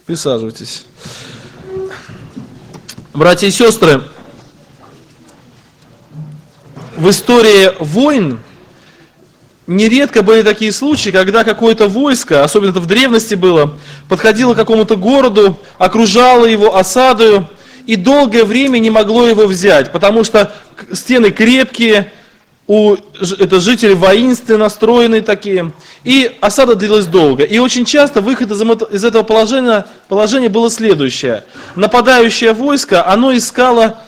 Присаживайтесь. Братья и сестры, в истории войн нередко были такие случаи, когда какое-то войско, особенно это в древности было, подходило к какому-то городу, окружало его осадою, и долгое время не могло его взять, потому что стены крепкие, это жители воинственные, настроенные такие, и осада длилась долго. И очень часто выход из этого положения было следующее. Нападающее войско, оно искало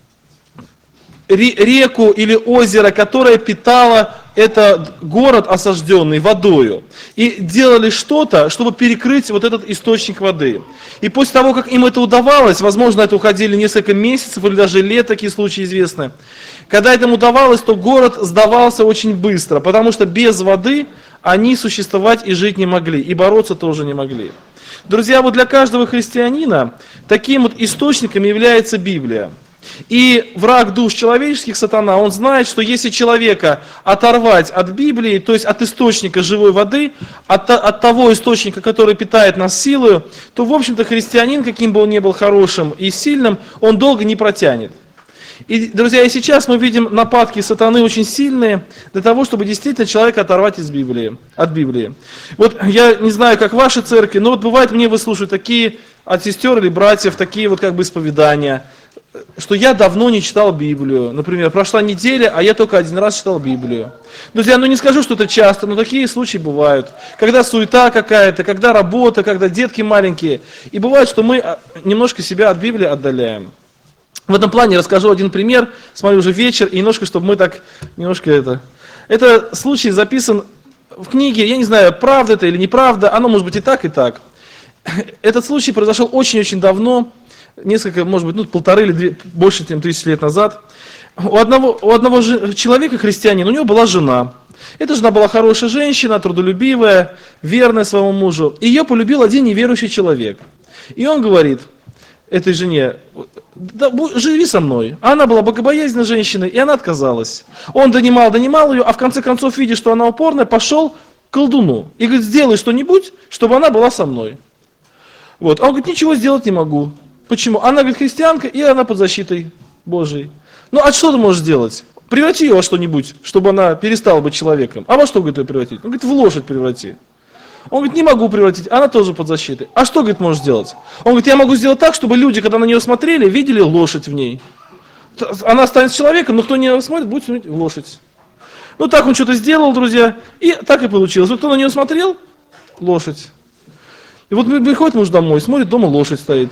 реку или озеро, которое питало этот город осажденный водою. И делали что-то, чтобы перекрыть вот этот источник воды. И после того, как им это удавалось, возможно, это уходили несколько месяцев или даже лет, такие случаи известны. Когда этому удавалось, то город сдавался очень быстро, потому что без воды они существовать и жить не могли, и бороться тоже не могли. Друзья, вот для каждого христианина таким вот источником является Библия. И враг душ человеческих, сатана, он знает, что если человека оторвать от Библии, то есть от источника живой воды, от того источника, который питает нас силою, то, в общем-то, христианин, каким бы он ни был хорошим и сильным, он долго не протянет. И, друзья, и сейчас мы видим нападки сатаны очень сильные для того, чтобы действительно человека оторвать от Библии. Вот я не знаю, как ваши церкви, но вот бывает мне выслушивают такие от сестер или братьев, такие вот как бы исповедания, что я давно не читал Библию. Например, прошла неделя, а я только один раз читал Библию. Друзья, не скажу, что это часто, но такие случаи бывают. Когда суета какая-то, когда работа, когда детки маленькие. И бывает, что мы немножко себя от Библии отдаляем. В этом плане расскажу один пример. Смотрю, уже вечер, и немножко, чтобы мы так, Это случай записан в книге, я не знаю, правда это или неправда, оно может быть и так, и так. Этот случай произошел очень-очень давно, несколько, может быть, полторы или две, больше, чем 1000 лет назад. У одного человека, христианина, у него была жена. Эта жена была хорошая женщина, трудолюбивая, верная своему мужу. Ее полюбил один неверующий человек. И он говорит этой жене: да, живи со мной. Она была богобоязненной женщиной, и она отказалась. Он донимал ее, а в конце концов, видя, что она упорная, пошел к колдуну. И говорит: сделай что-нибудь, чтобы она была со мной. Вот. А он говорит: ничего сделать не могу. Почему? Она, говорит, христианка, и она под защитой Божией. Ну, а что ты можешь сделать? Преврати ее во что-нибудь, чтобы она перестала быть человеком. А во что, говорит, ее превратить? Он говорит: в лошадь преврати. Он говорит: не могу превратить, она тоже под защитой. А что, говорит, можешь сделать? Он говорит: я могу сделать так, чтобы люди, когда на нее смотрели, видели лошадь в ней. Она станет человеком, но кто не смотрит, будет смотреть лошадь. Ну, так он что-то сделал, друзья, и так и получилось. Вот кто на нее смотрел, лошадь. И вот приходит муж домой, смотрит, дома лошадь стоит.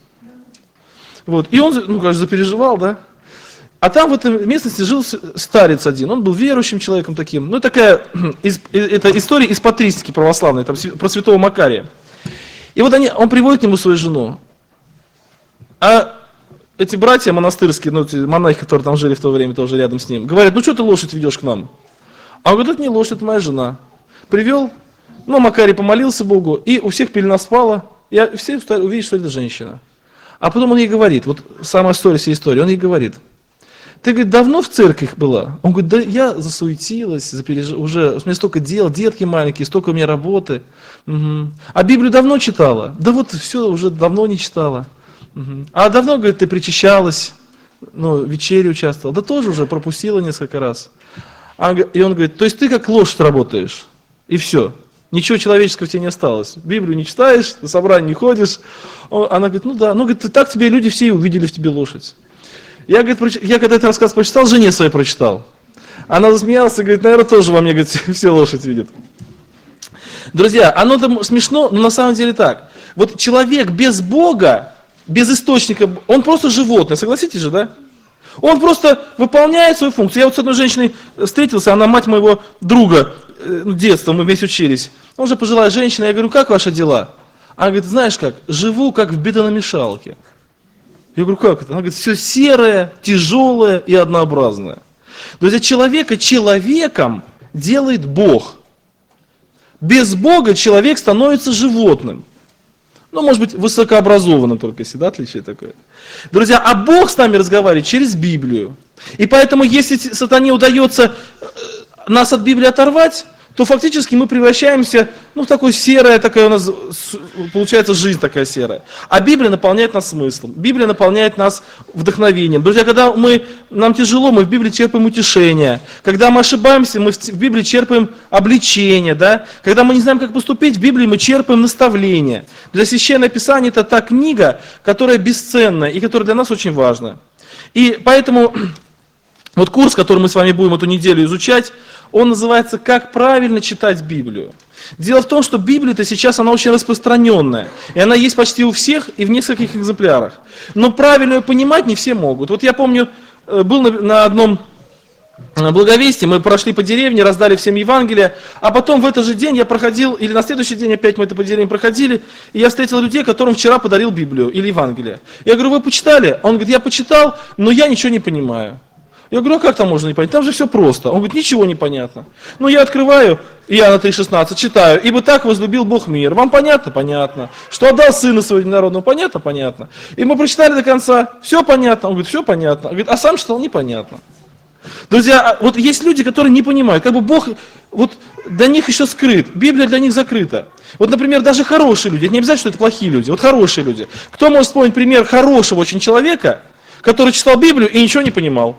Вот. И он, конечно, запереживал, да? А там в этой местности жил старец один, он был верующим человеком таким. Ну, такая, это история из патристики православной, там, про святого Макария. И вот он приводит к нему свою жену. А эти братья монастырские, эти монахи, которые там жили в то время, тоже рядом с ним, говорят: ну, что ты лошадь ведешь к нам? А он говорит: это не лошадь, это моя жена. Привел, Макарий помолился Богу, и у всех пелена спала, и все увидели, что это женщина. А потом он ей говорит, вот самая история всей истории, он ей говорит: ты, говорит, давно в церкви была? Он говорит: да я засуетилась, уже у меня столько дел, детки маленькие, столько у меня работы. Угу. А Библию давно читала? Да вот все, уже давно не читала. Угу. А давно, говорит, ты причащалась, в вечере участвовала? Да тоже уже пропустила несколько раз. И он говорит: то есть ты как лошадь работаешь, и все. Ничего человеческого в тебе не осталось. Библию не читаешь, на собрание не ходишь. Она говорит: ну да, говорит, так тебе люди все и увидели в тебе лошадь. Я когда этот рассказ прочитал, жене своей прочитал. Она засмеялась и говорит: наверное, тоже во мне, говорит, все лошадь видят. Друзья, оно-то смешно, но на самом деле так. Вот человек без Бога, без источника, он просто животное, согласитесь же, да? Он просто выполняет свою функцию. Я вот с одной женщиной встретился, она мать моего друга, детства, мы вместе учились. Он же пожилая женщина, я говорю: как ваши дела? Она говорит: знаешь как, живу как в бетономешалке. Я говорю: как это? Она говорит: все серое, тяжелое и однообразное. Друзья, человека человеком делает Бог. Без Бога человек становится животным. Может быть, высокообразованным только, если, да, отличие такое. Друзья, а Бог с нами разговаривает через Библию. И поэтому, если сатане удается нас от Библии оторвать, то фактически мы превращаемся, в такое серое, такая у нас получается жизнь такая серая. А Библия наполняет нас смыслом, Библия наполняет нас вдохновением. Друзья, когда нам тяжело, мы в Библии черпаем утешение. Когда мы ошибаемся, мы в Библии черпаем обличение, да? Когда мы не знаем, как поступить, в Библии мы черпаем наставление. Для Священное Писание это та книга, которая бесценна и которая для нас очень важна. И поэтому вот курс, который мы с вами будем эту неделю изучать, он называется «Как правильно читать Библию». Дело в том, что Библия-то сейчас, она очень распространенная, и она есть почти у всех и в нескольких экземплярах. Но правильно ее понимать не все могут. Вот я помню, был на одном благовестии, мы прошли по деревне, раздали всем Евангелие, а потом в этот же день я проходил, или на следующий день опять мы это по деревне проходили, и я встретил людей, которым вчера подарил Библию или Евангелие. Я говорю, вы почитали? Он говорит, я почитал, но я ничего не понимаю. Я говорю, а как там можно не понять? Там же все просто. Он говорит, ничего не понятно. Я открываю, Иоанна 3,16, читаю. Ибо так возлюбил Бог мир. Вам понятно? Понятно. Что отдал Сына Своего Единородного? Понятно? Понятно. И мы прочитали до конца. Все понятно? Он говорит, все понятно. Он говорит, а сам читал непонятно. Друзья, вот есть люди, которые не понимают, как бы Бог вот для них еще скрыт, Библия для них закрыта. Вот, например, даже хорошие люди, это не обязательно, что это плохие люди, вот хорошие люди. Кто может вспомнить пример хорошего очень человека, который читал Библию и ничего не понимал?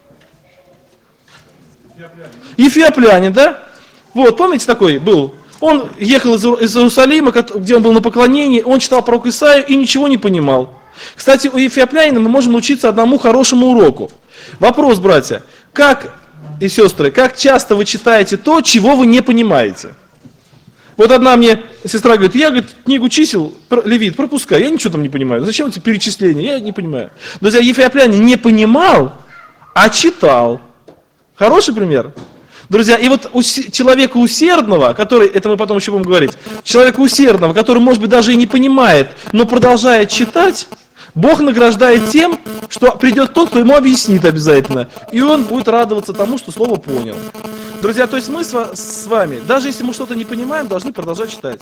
Ефиоплянин, да? Вот, помните, такой был? Он ехал из Иерусалима, где он был на поклонении, он читал пророка Исаию и ничего не понимал. Кстати, у ефиоплянина мы можем научиться одному хорошему уроку. Вопрос, братья, как и сестры, как часто вы читаете то, чего вы не понимаете? Вот одна мне сестра говорит, я, книгу чисел, Левит, пропускаю, я ничего там не понимаю. Зачем эти перечисления? Я не понимаю. Друзья, ефиоплянин не понимал, а читал. Хороший пример? Друзья, и вот человека усердного, который, это мы потом еще будем говорить, человека усердного, который, может быть, даже и не понимает, но продолжает читать, Бог награждает тем, что придет тот, кто ему объяснит обязательно, и он будет радоваться тому, что слово понял. Друзья, то есть мы с вами, даже если мы что-то не понимаем, должны продолжать читать.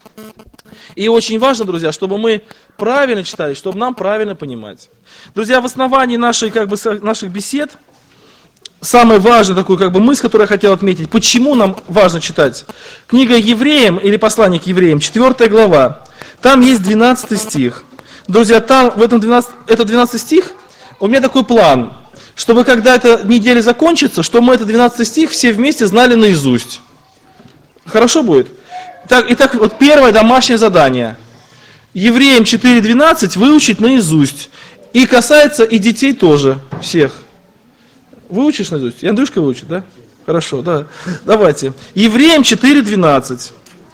И очень важно, друзья, чтобы мы правильно читали, чтобы нам правильно понимать. Друзья, в основании наших бесед, самая важная такая мысль, которую я хотел отметить, почему нам важно читать. Книга Евреям, или послание к Евреям, 4 глава, там есть 12 стих. Друзья, там, это 12 стих, у меня такой план, чтобы когда эта неделя закончится, чтобы мы этот 12 стих все вместе знали наизусть. Хорошо будет? Итак, вот первое домашнее задание. Евреям 4:12 выучить наизусть. И касается и детей тоже, всех. Выучишь наизусть? И Андрюшка выучит, да? Хорошо, да. Давайте. Евреям 4:12.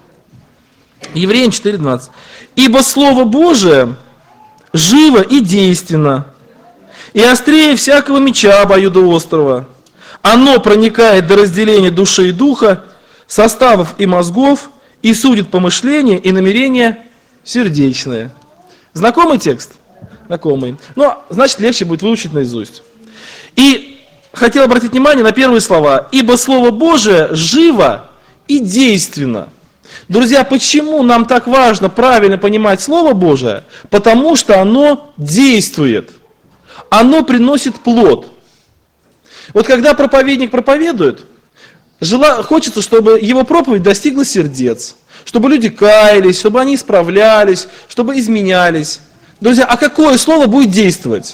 Евреям 4:12. Ибо Слово Божие живо и действенно, и острее всякого меча обоюдоострого. Оно проникает до разделения души и духа, составов и мозгов, и судит помышления и намерения сердечные. Знакомый текст? Знакомый. Но, значит, легче будет выучить наизусть. И хотел обратить внимание на первые слова. Ибо Слово Божие живо и действенно. Друзья, почему нам так важно правильно понимать Слово Божие? Потому что оно действует. Оно приносит плод. Вот когда проповедник проповедует, хочется, чтобы его проповедь достигла сердец. Чтобы люди каялись, чтобы они исправлялись, чтобы изменялись. Друзья, а какое слово будет действовать?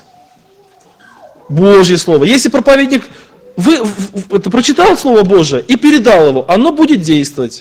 Божье Слово. Если проповедник прочитал Слово Божие и передал его, оно будет действовать.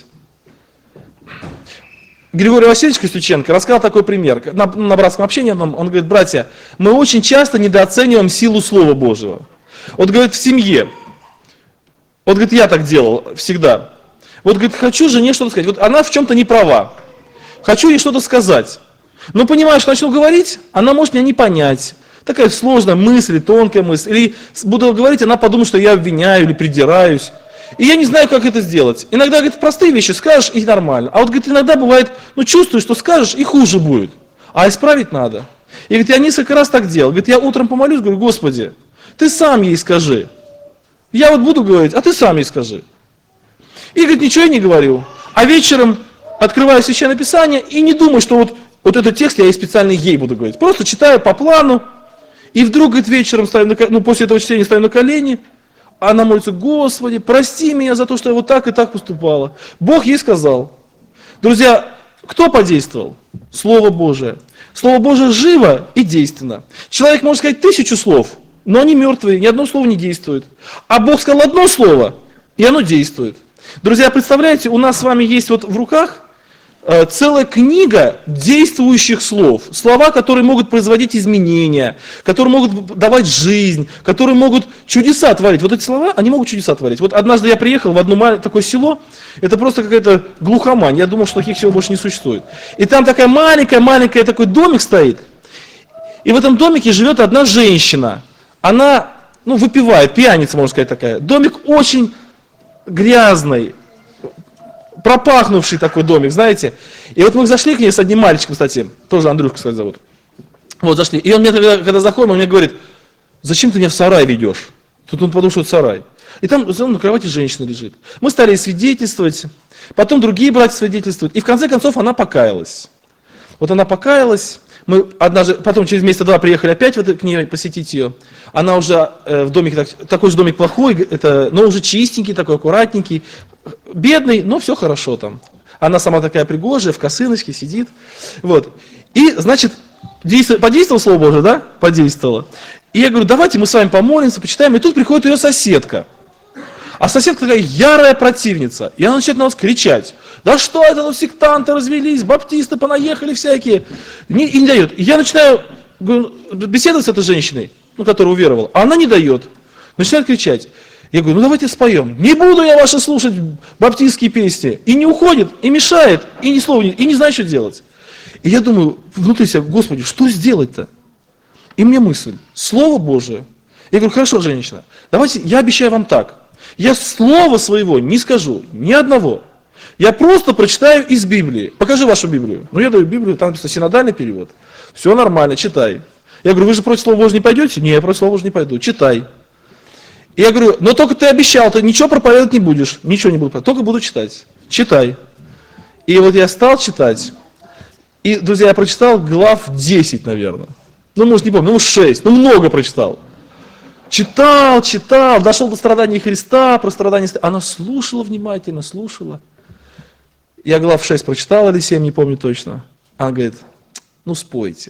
Григорий Васильевич Костюченко рассказал такой пример. На братском общении он говорит, братья, мы очень часто недооцениваем силу Слова Божьего. Вот, говорит, в семье, вот, говорит, я так делал всегда. Вот, говорит, хочу жене что-то сказать, вот она в чем-то не права. Хочу ей что-то сказать. Но понимаю, что начну говорить, она может меня не понять. Такая сложная мысль, тонкая мысль. Или буду говорить, она подумает, что я обвиняю или придираюсь. И я не знаю, как это сделать. Иногда, говорит, простые вещи скажешь, и нормально. А вот, говорит, иногда бывает, чувствуешь, что скажешь, и хуже будет. А исправить надо. И, говорит, я несколько раз так делал. Говорит, я утром помолюсь, говорю, Господи, ты сам ей скажи. Я вот буду говорить, а ты сам ей скажи. И, говорит, ничего я не говорю. А вечером открываю Священное Писание и не думаю, что вот этот текст я специально ей буду говорить. Просто читаю по плану. И вдруг, говорит, вечером после этого чтения ставим на колени. она молится: Господи, прости меня за то, что я вот так и так поступала. Бог ей сказал. Друзья, кто подействовал? Слово Божие. Слово Божие живо и действенно. Человек может сказать 1000 слов, но они мертвые, ни одно слово не действует. А Бог сказал одно слово, и оно действует. Друзья, представляете, у нас с вами есть вот в руках целая книга действующих слов. Слова, которые могут производить изменения, которые могут давать жизнь, которые могут чудеса творить. Вот эти слова, они могут чудеса творить. Вот однажды я приехал в одно такое село, это просто какая-то глухомань. Я думал, что таких сел больше не существует. И там такая маленькая такой домик стоит. И в этом домике живет одна женщина. Она, выпивает, пьяница, можно сказать, такая. Домик очень грязный, пропахнувший такой домик, знаете. И вот мы зашли к ней с одним мальчиком, кстати, тоже Андрюшка, кстати, зовут. Вот зашли. И он мне, когда заходим, он мне говорит: зачем ты меня в сарай ведешь? Тут он подумал, что это сарай. И там на кровати женщина лежит. Мы стали свидетельствовать, потом другие братья свидетельствуют. И в конце концов она покаялась. Вот она покаялась. Мы однажды, потом через месяца 2 приехали опять к ней посетить ее. Она уже в домике, такой же домик плохой, но уже чистенький, такой аккуратненький. Бедный, но все хорошо там. Она сама такая пригожая, в косыночке сидит. Вот. И, значит, подействовало Слово Божие, да? Подействовало. И я говорю: давайте мы с вами помолимся, почитаем. И тут приходит ее соседка. А соседка такая ярая противница. И она начинает на нас кричать: да что это, сектанты развелись, баптисты понаехали всякие. И не дает. И я начинаю беседовать с этой женщиной, которая уверовала. А она не дает. Начинает кричать. Я говорю: давайте споем. Не буду я ваши слушать баптистские песни. И не уходит, и мешает, и ни слова, и не знает, что делать. И я думаю внутри себя: Господи, что сделать-то? И мне мысль: Слово Божие. Я говорю: хорошо, женщина, давайте, я обещаю вам так. Я слова своего не скажу, ни одного. Я просто прочитаю из Библии. Покажи вашу Библию. Я даю Библию, там написано синодальный перевод. Все нормально, читай. Я говорю: вы же против Слова Божьего не пойдете? Не, я против Слова Божьего не пойду, читай. И я говорю: но только ты обещал, ты ничего проповедовать не будешь. Ничего не буду проповедовать, только буду читать. Читай. И вот я стал читать. И, друзья, я прочитал глав 10, наверное. Может, не помню, 6, много прочитал. Читал, дошел до страданий Христа, про страдания. Она слушала внимательно, слушала. Я глав 6 прочитал или 7, не помню точно. Она говорит: спойте.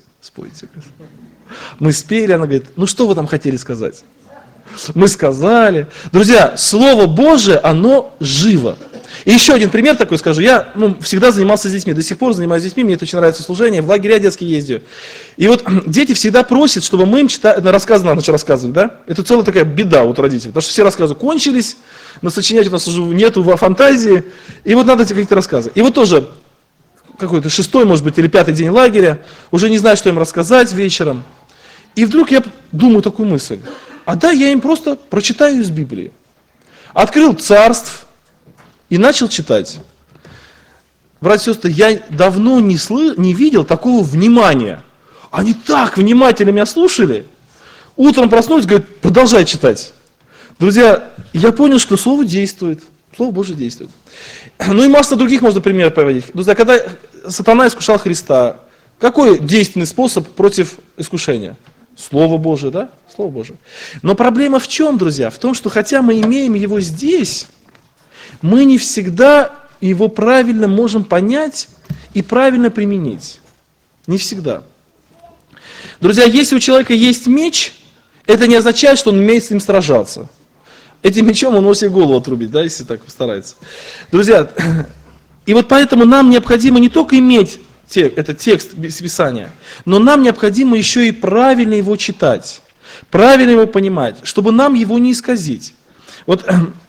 Мы спели, она говорит: что вы там хотели сказать? Мы сказали. Друзья, Слово Божие, оно живо. И еще один пример такой скажу. Я всегда занимался с детьми, до сих пор занимаюсь с детьми, мне это очень нравится служение, в лагеря детские ездю. И вот дети всегда просят, чтобы мы им рассказы на ночь рассказывали, да? Это целая такая беда у родителей, потому что все рассказы кончились, но сочинять у нас уже нету фантазии, и вот надо эти какие-то рассказы. И вот тоже какой-то 6-й, может быть, или 5-й день лагеря, уже не знаю, что им рассказать вечером. И вдруг я думаю такую мысль: а да, я им просто прочитаю из Библии. Открыл Царств и начал читать. Братья и сестры, я давно не видел такого внимания. Они так внимательно меня слушали. Утром проснулись, говорят: продолжай читать. Друзья, я понял, что Слово действует. Слово Божие действует. И масса других можно примеров приводить. Друзья, когда сатана искушал Христа, какой действенный способ против искушения? Слово Божие, да? Слово Божие. Но проблема в чем, друзья? В том, что хотя мы имеем его здесь, мы не всегда его правильно можем понять и правильно применить. Не всегда. Друзья, если у человека есть меч, это не означает, что он умеет с ним сражаться. Этим мечом он может себе голову отрубить, да, если так постарается. Друзья, и вот поэтому нам необходимо не только иметь этот текст Писания, но нам необходимо еще и правильно его читать, правильно его понимать, чтобы нам его не исказить. Вот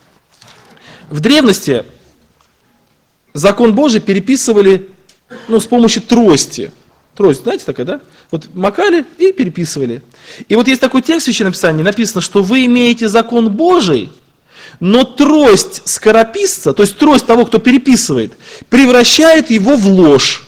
в древности закон Божий переписывали с помощью трости. Трость, знаете, такая, да? Вот макали и переписывали. И вот есть такой текст в Священном Писании, написано, что вы имеете закон Божий, но трость скорописца, то есть трость того, кто переписывает, превращает его в ложь.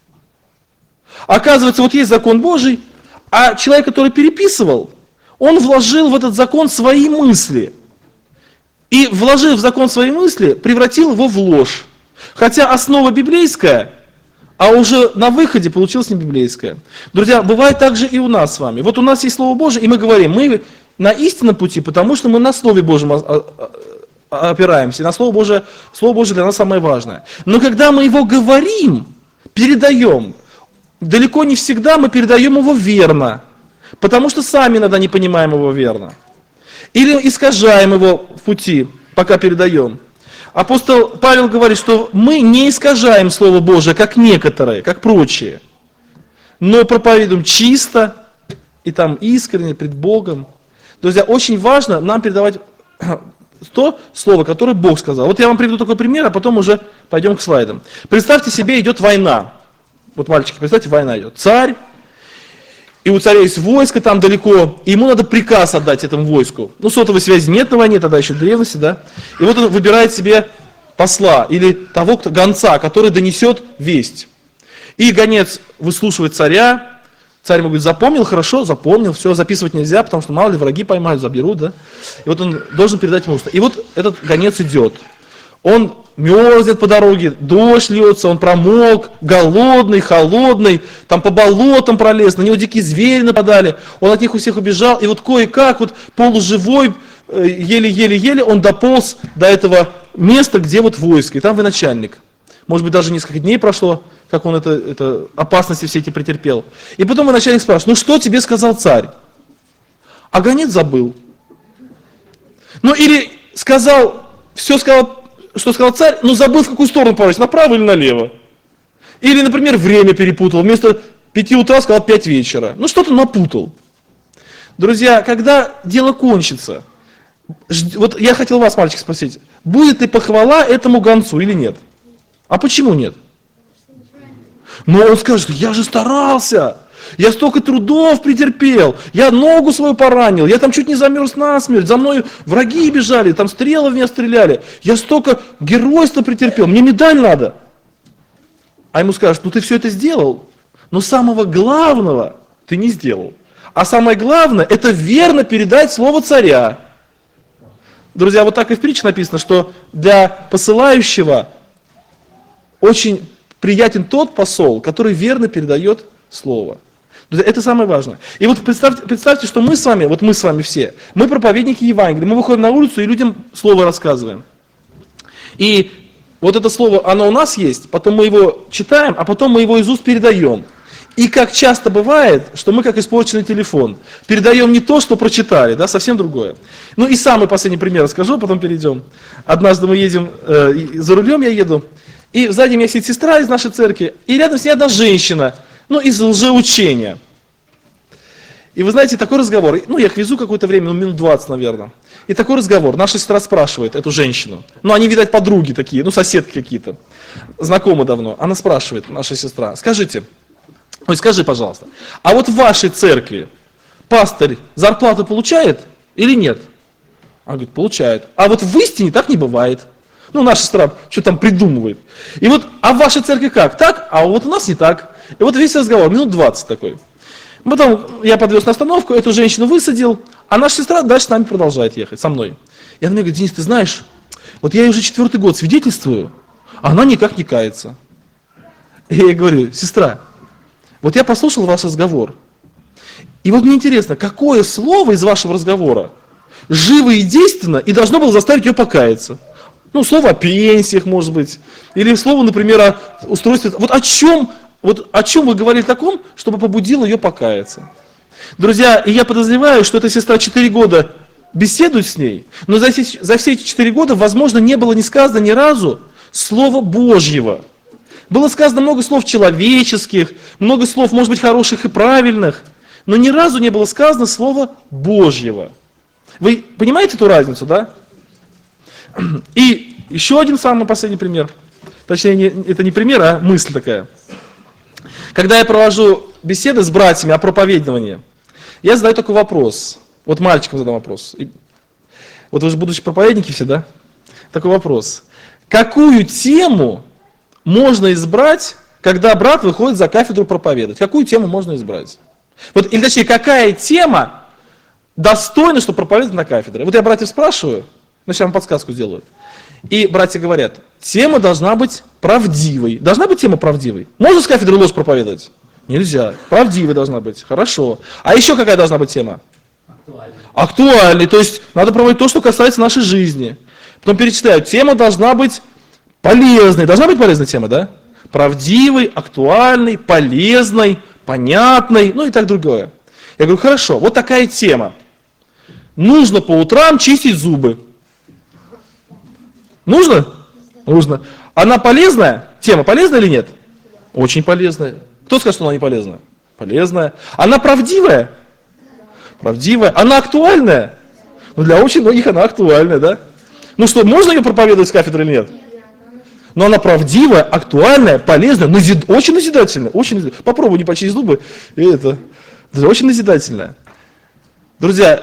Оказывается, вот есть закон Божий, а человек, который переписывал, он вложил в этот закон свои мысли. И, вложив в закон свои мысли, превратил его в ложь. Хотя основа библейская, а уже на выходе получилось не библейское. Друзья, бывает так же и у нас с вами. Вот у нас есть Слово Божие, и мы говорим, мы на истинном пути, потому что мы на Слове Божьем опираемся. И на Слово Божие для нас самое важное. Но когда мы его говорим, передаем, далеко не всегда мы передаем его верно, потому что сами иногда не понимаем его верно. Или искажаем его в пути, пока передаем. Апостол Павел говорит, что мы не искажаем Слово Божие, как некоторые, как прочие, но проповедуем чисто и там искренне пред Богом. Друзья, очень важно нам передавать то слово, которое Бог сказал. Вот я вам приведу такой пример, а потом уже пойдем к слайдам. Представьте себе, идет война. Вот, мальчики, представьте, война идет. Царь, и у царя есть войско там далеко, и ему надо приказ отдать этому войску. Ну, сотовой связи нет на войне, тогда еще в древности, да. И вот он выбирает себе посла, или того, гонца, который донесет весть. И гонец выслушивает царя, царь ему говорит, запомнил, хорошо, запомнил, все, записывать нельзя, потому что мало ли враги поймают, заберут, да. И вот он должен передать ему. И вот этот гонец идет. Он мерзнет по дороге, дождь льется, он промок, голодный, холодный, там по болотам пролез, на него дикие звери нападали, он от них у всех убежал, и вот кое-как, вот полуживой, еле-еле-еле он дополз до этого места, где вот войско, и там военачальник. Может быть, даже несколько дней прошло, как он это опасности все эти претерпел. И потом военачальник спрашивает, ну что тебе сказал царь? А гонец забыл. Ну или сказал, все сказал, что сказал царь, но забыл, в какую сторону поворачивать, направо или налево. Или, например, время перепутал, вместо 5 утра сказал 5 вечера. Ну что-то напутал. Друзья, когда дело кончится, вот я хотел вас, мальчик, спросить, будет ли похвала этому гонцу или нет? А почему нет? Но он скажет, я же старался, я столько трудов претерпел, я ногу свою поранил, я там чуть не замерз насмерть, за мной враги бежали, там стрелы в меня стреляли, я столько геройства претерпел, мне медаль надо. А ему скажут, ну ты все это сделал, но самого главного ты не сделал. А самое главное, это верно передать слово царя. Друзья, вот так и в притче написано, что для посылающего очень приятен тот посол, который верно передает слово. Это самое важное. И вот представьте, что мы с вами все, мы проповедники Евангелия, мы выходим на улицу и людям слово рассказываем. И вот это слово, оно у нас есть, потом мы его читаем, а потом мы его из уст передаем. И как часто бывает, что мы как испорченный телефон, передаем не то, что прочитали, да, совсем другое. Ну и самый последний пример расскажу, потом перейдем. Однажды мы едем, за рулем я еду, и сзади меня сидит сестра из нашей церкви, и рядом с ней одна женщина, ну, из лжеучения. И вы знаете, такой разговор, ну, я их везу какое-то время, ну, минут 20, наверное. И такой разговор, наша сестра спрашивает эту женщину, ну, они, видать, подруги такие, ну, соседки какие-то, знакомы давно. Она спрашивает, наша сестра, скажи, пожалуйста, а вот в вашей церкви пастырь зарплату получает или нет? Она говорит, получает. А вот в истине так не бывает. Ну, наша сестра что там придумывает. И вот, а в вашей церкви как? Так? А вот у нас не так. И вот весь разговор, минут 20 такой. Потом я подвез на остановку, эту женщину высадил, а наша сестра дальше с нами продолжает ехать, со мной. И она мне говорит, Денис, ты знаешь, вот я ей уже 4-й год свидетельствую, а она никак не кается. И я ей говорю, сестра, вот я послушал ваш разговор, и вот мне интересно, какое слово из вашего разговора живо и действенно и должно было заставить ее покаяться? Ну, слово о пенсиях, может быть, или слово, например, о устройстве. Вот о чем вы говорили таком, чтобы побудило ее покаяться? Друзья, и я подозреваю, что эта сестра 4 года беседует с ней, но за все эти 4 года, возможно, не было ни сказано ни разу слова Божьего. Было сказано много слов человеческих, много слов, может быть, хороших и правильных, но ни разу не было сказано слова Божьего. Вы понимаете эту разницу, да? И еще один самый последний пример. Точнее, это не пример, а мысль такая. Когда я провожу беседы с братьями о проповедовании, я задаю такой вопрос. Вот мальчикам задам вопрос. Вот вы же будущие проповедники все, да? Такой вопрос. Какую тему можно избрать, когда брат выходит за кафедру проповедовать? Какую тему можно избрать? Вот, или точнее, какая тема достойна, чтобы проповедовать на кафедре? Вот я братьев спрашиваю, сейчас вам подсказку сделаю. И братья говорят, тема должна быть правдивой. Должна быть тема правдивой. Можно с кафедры ложь проповедовать? Нельзя. Правдивой должна быть. Хорошо. А еще какая должна быть тема? Актуальный, то есть надо проводить то, что касается нашей жизни. Потом перечисляют, тема должна быть полезной. Должна быть полезная тема, да? Правдивой, актуальной, полезной, понятной, ну и так другое. Я говорю, хорошо, вот такая тема. Нужно по утрам чистить зубы. Нужно? Нужно. Она полезная? Тема полезная или нет? Очень полезная. Кто скажет, что она не полезная? Полезная. Она правдивая? Правдивая. Она актуальная? Ну, для очень многих она актуальная, да? Ну что, можно ее проповедовать с кафедры или нет? Но она правдивая, актуальная, полезная, очень назидательная. Очень назидательная. Попробуй не почистить зубы. И это очень назидательная. Друзья,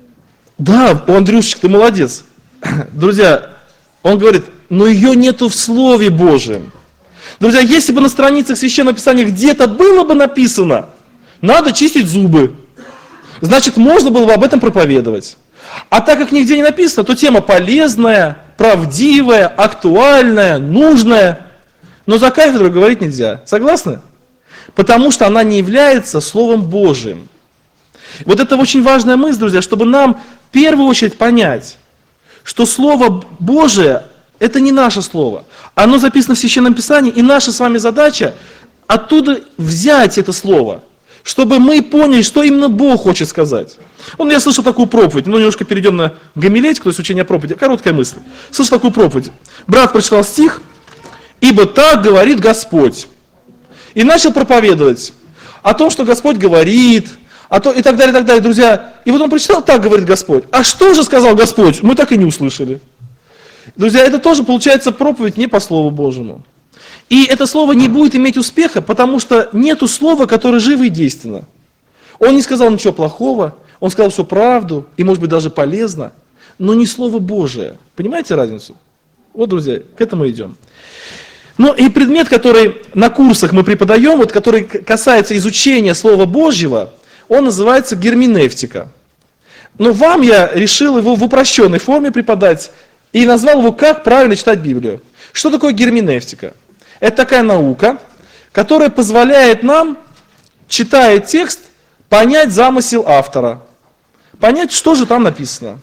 да, Андрюшечка, ты молодец. Друзья, он говорит, но ее нету в Слове Божьем. Друзья, если бы на страницах Священного Писания где-то было бы написано, надо чистить зубы, значит, можно было бы об этом проповедовать. А так как нигде не написано, то тема полезная, правдивая, актуальная, нужная. Но за кафедру говорить нельзя. Согласны? Потому что она не является Словом Божьим. Вот это очень важная мысль, друзья, чтобы нам в первую очередь понять, что Слово Божие – это не наше Слово. Оно записано в Священном Писании, и наша с вами задача оттуда взять это Слово, чтобы мы поняли, что именно Бог хочет сказать. Я слышал такую проповедь, немножко перейдем на гомилетику, то есть учение о проповеди, короткая мысль. Слышал такую проповедь. Брат прочитал стих, «Ибо так говорит Господь». И начал проповедовать о том, что Господь говорит, и так далее, друзья. И вот он прочитал, так говорит Господь. А что же сказал Господь? Мы так и не услышали. Друзья, это тоже получается проповедь не по Слову Божьему. И это слово не будет иметь успеха, потому что нету слова, которое живо и действенно. Он не сказал ничего плохого, он сказал всю правду, и может быть даже полезно, но не Слово Божие. Понимаете разницу? Вот, друзья, к этому идем. Ну и предмет, который на курсах мы преподаем, вот, который касается изучения Слова Божьего, он называется герменевтика. Но вам я решил его в упрощенной форме преподать и назвал его «Как правильно читать Библию». Что такое герменевтика? Это такая наука, которая позволяет нам, читая текст, понять замысел автора, понять, что же там написано.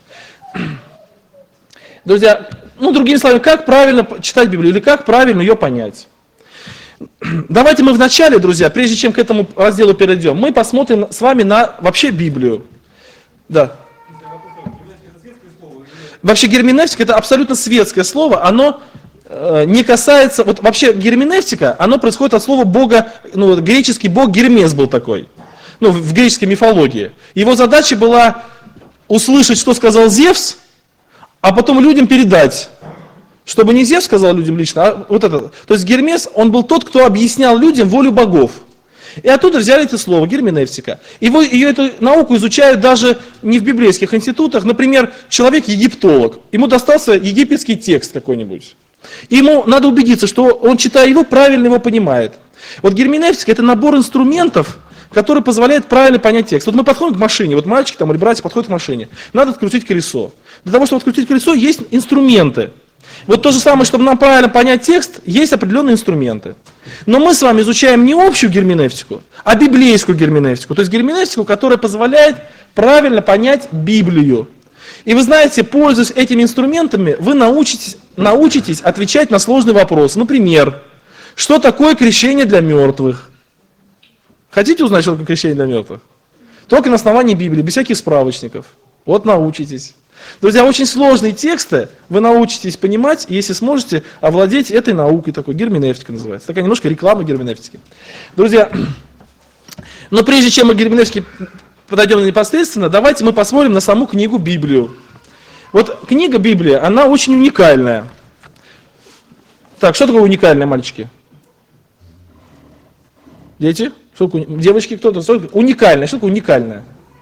Друзья, другими словами, как правильно читать Библию или как правильно ее понять. Давайте мы вначале, друзья, прежде чем к этому разделу перейдем, мы посмотрим с вами на вообще Библию. Да. Вообще герменевтика это абсолютно светское слово, оно не касается, вот вообще герменевтика, оно происходит от слова бога, греческий бог Гермес был такой, в греческой мифологии. Его задача была услышать, что сказал Зевс, а потом людям передать. Чтобы не Зевс сказал людям лично, а вот это. То есть Гермес, он был тот, кто объяснял людям волю богов. И оттуда взяли это слово, герменевтика. Ее эту науку изучают даже не в библейских институтах. Например, человек-египтолог. Ему достался египетский текст какой-нибудь. Ему надо убедиться, что он, читая его, правильно его понимает. Вот герменевтика – это набор инструментов, который позволяет правильно понять текст. Вот мы подходим к машине, вот мальчики там, или братья подходят к машине. Надо открутить колесо. Для того, чтобы открутить колесо, есть инструменты. Вот то же самое, чтобы нам правильно понять текст, есть определенные инструменты. Но мы с вами изучаем не общую герменевтику, а библейскую герменевтику. То есть герменевтику, которая позволяет правильно понять Библию. И вы знаете, пользуясь этими инструментами, вы научитесь отвечать на сложные вопросы. Например, что такое крещение для мертвых? Хотите узнать, что такое крещение для мертвых? Только на основании Библии, без всяких справочников. Вот научитесь. Друзья, очень сложные тексты вы научитесь понимать, если сможете овладеть этой наукой, такой герменевтика называется. Такая немножко реклама герменевтики. Друзья, но прежде чем мы к герменевтике подойдем непосредственно, давайте мы посмотрим на саму книгу Библию. Вот книга Библия, она очень уникальная. Так, что такое уникальное, мальчики? Дети? Что такое? Девочки, кто-то? Уникальное. Что такое уникальное?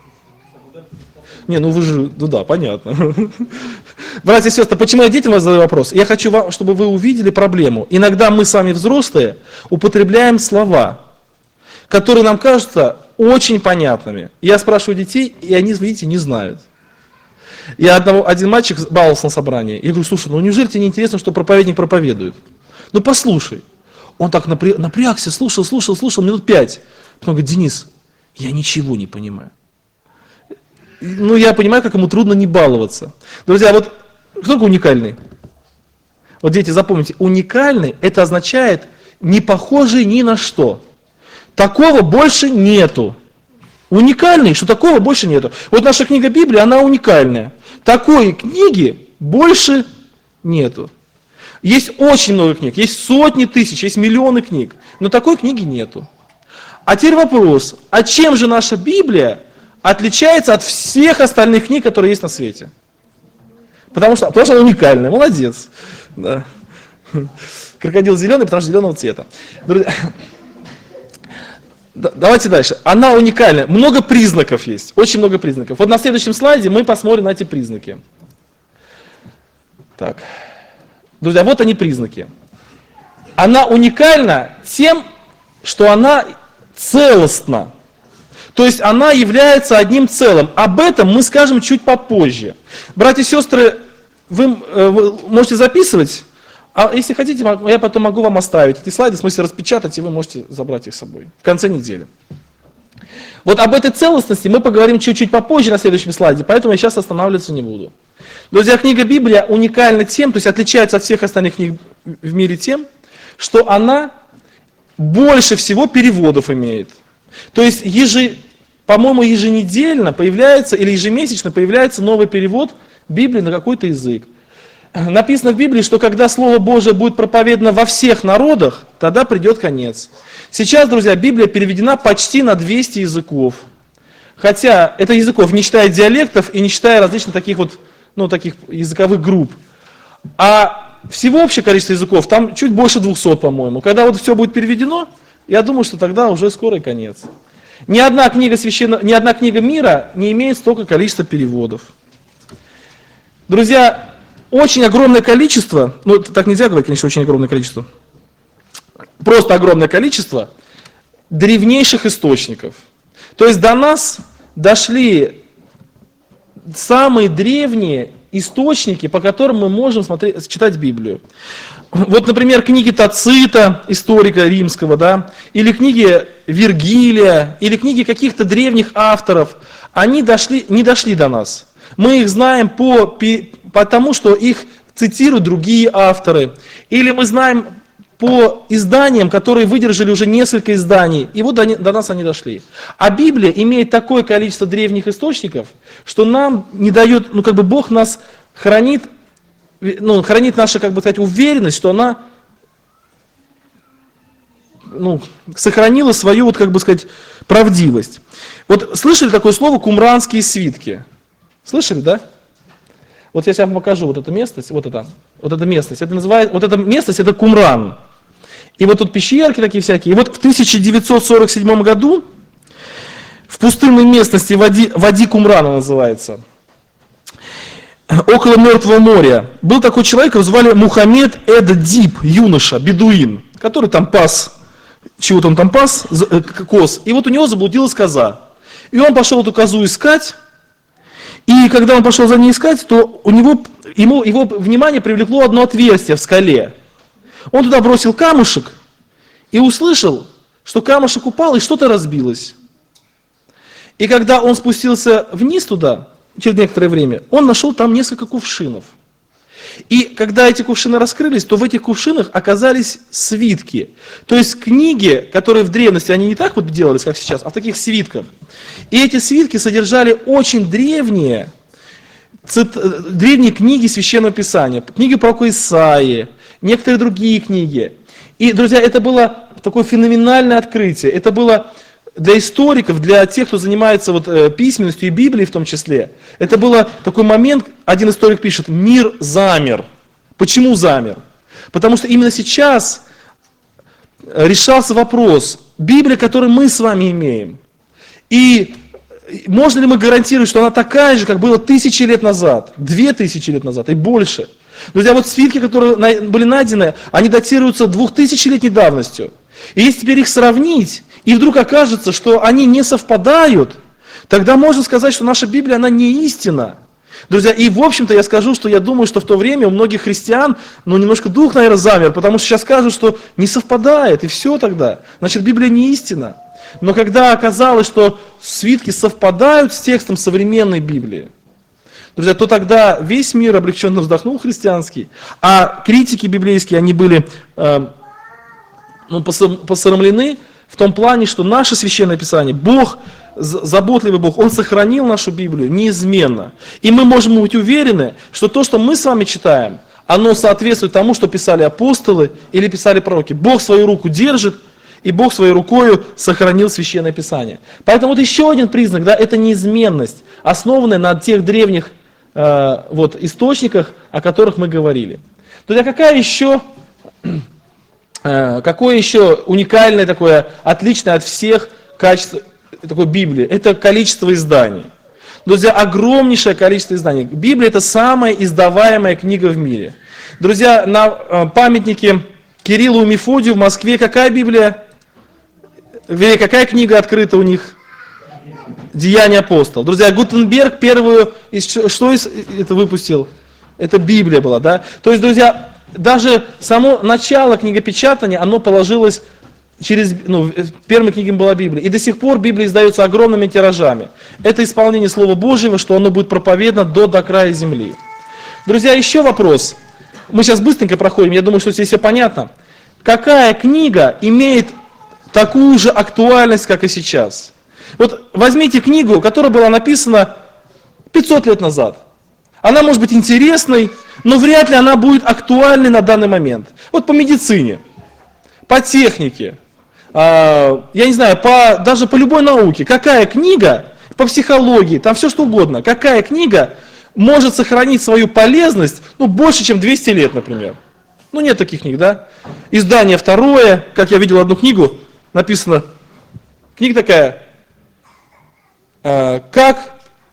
Вы же, да, понятно. Братья и сестры, почему я детям задаю вопрос? Я хочу, чтобы вы увидели проблему. Иногда мы с вами, взрослые, употребляем слова, которые нам кажутся очень понятными. Я спрашиваю детей, и они, видите, не знают. Один мальчик баловался на собрании. Я говорю, слушай, неужели тебе не интересно, что проповедник проповедует? Послушай. Он так напрягся, слушал минут 5. Потом говорит, Денис, я ничего не понимаю. ну, я понимаю, как ему трудно не баловаться. Друзья, вот кто такой уникальный? Вот, дети, запомните, уникальный, это означает не похожий ни на что. Такого больше нету. Уникальный, что такого больше нету. Вот наша книга Библия, она уникальная. Такой книги больше нету. Есть очень много книг, есть сотни тысяч, есть миллионы книг, но такой книги нету. А теперь вопрос, а чем же наша Библия отличается от всех остальных книг, которые есть на свете? Потому что она уникальная, молодец. Да. Крокодил зеленый, потому что зеленого цвета. Друзья, давайте дальше. Она уникальная. Много признаков есть. Очень много признаков. Вот на следующем слайде мы посмотрим на эти признаки. Так. Друзья, вот они признаки. Она уникальна тем, что она целостна. То есть она является одним целым. Об этом мы скажем чуть попозже. Братья и сестры, вы можете записывать. А если хотите, я потом могу вам оставить эти слайды, в смысле распечатать, и вы можете забрать их с собой в конце недели. Вот об этой целостности мы поговорим чуть-чуть попозже на следующем слайде, поэтому я сейчас останавливаться не буду. Друзья, книга Библия уникальна тем, то есть отличается от всех остальных книг в мире тем, что она больше всего переводов имеет. То есть, по-моему, еженедельно появляется, или ежемесячно появляется новый перевод Библии на какой-то язык. Написано в Библии, что когда Слово Божие будет проповедано во всех народах, тогда придет конец. Сейчас, друзья, Библия переведена почти на 200 языков. Хотя это языков, не считая диалектов и не считая различных таких вот, таких языковых групп. А всего общее количество языков там чуть больше 200, по-моему. Когда вот все будет переведено, я думаю, что тогда уже скоро конец. Ни одна книга мира не имеет столько количества переводов. Друзья, очень огромное количество, так нельзя говорить, конечно, очень огромное количество, просто огромное количество древнейших источников. То есть до нас дошли самые древние источники, по которым мы можем читать Библию. Вот, например, книги Тацита, историка римского, да, или книги Вергилия, или книги каких-то древних авторов, они не дошли до нас. Мы их знаем потому, что их цитируют другие авторы. Или мы знаем по изданиям, которые выдержали уже несколько изданий, и вот до нас они дошли. А Библия имеет такое количество древних источников, что нам не дает, Бог нас хранит нашу, уверенность, что она сохранила свою, правдивость. Вот слышали такое слово «кумранские свитки»? Слышали, да? Вот я сейчас вам покажу вот эту местность, вот эта местность. Эта местность это Кумран. И вот тут пещерки такие всякие. И вот в 1947 году в пустынной местности Вади Кумрана называется, около Мертвого моря, был такой человек, его звали Мухаммед Эд-Диб, юноша, бедуин, который там пас, чего-то он там пас, коз. И вот у него заблудилась коза. И он пошел эту козу искать. И когда он пошел за ней искать, то его внимание привлекло одно отверстие в скале. Он туда бросил камушек и услышал, что камушек упал и что-то разбилось. И когда он спустился вниз туда, через некоторое время, он нашел там несколько кувшинов. И когда эти кувшины раскрылись, то в этих кувшинах оказались свитки. То есть книги, которые в древности, они не так вот делались, как сейчас, а в таких свитках. И эти свитки содержали очень древние книги Священного Писания. Книги пророка Исаии, некоторые другие книги. И, друзья, это было такое феноменальное открытие. Это было для историков, для тех, кто занимается письменностью и Библией в том числе, это был такой момент, один историк пишет, мир замер. Почему замер? Потому что именно сейчас решался вопрос, Библия, которую мы с вами имеем, и можно ли мы гарантировать, что она такая же, как было 1000 лет назад, 2000 лет назад и больше? Друзья, вот свитки, которые были найдены, они датируются 2000-летней давностью. И если теперь их сравнить, и вдруг окажется, что они не совпадают, тогда можно сказать, что наша Библия, она не истина. Друзья, и в общем-то я скажу, что я думаю, что в то время у многих христиан, немножко дух, наверное, замер, потому что сейчас скажут, что не совпадает, и все тогда. Значит, Библия не истина. Но когда оказалось, что свитки совпадают с текстом современной Библии, друзья, то тогда весь мир облегченно вздохнул христианский, а критики библейские, они были посрамлены в том плане, что наше Священное Писание, Бог, заботливый Бог, Он сохранил нашу Библию неизменно. И мы можем быть уверены, что то, что мы с вами читаем, оно соответствует тому, что писали апостолы или писали пророки. Бог свою руку держит, и Бог своей рукою сохранил Священное Писание. Поэтому вот еще один признак, да, это неизменность, основанная на тех древних источниках, о которых мы говорили. Друзья, какое еще уникальное такое, отличное от всех качеств такой Библии? Это количество изданий. Друзья, огромнейшее количество изданий. Библия — это самая издаваемая книга в мире. Друзья, на памятнике Кириллу и Мефодию в Москве какая Библия? Какая книга открыта у них? Деяния апостолов. Друзья, Гутенберг первую, что это выпустил? Это Библия была, да? То есть, друзья, даже само начало книгопечатания, оно положилось первой книгой была Библия. И до сих пор Библия издается огромными тиражами. Это исполнение Слова Божьего, что оно будет проповедано до края земли. Друзья, еще вопрос. Мы сейчас быстренько проходим, я думаю, что здесь все понятно. Какая книга имеет такую же актуальность, как и сейчас? Вот возьмите книгу, которая была написана 500 лет назад. Она может быть интересной, но вряд ли она будет актуальной на данный момент. Вот по медицине, по технике, я не знаю, даже по любой науке. Какая книга, по психологии, там все что угодно, какая книга может сохранить свою полезность, больше, чем 200 лет, например. Нет таких книг, да? Издание второе, как я видел одну книгу, написано, книга такая, как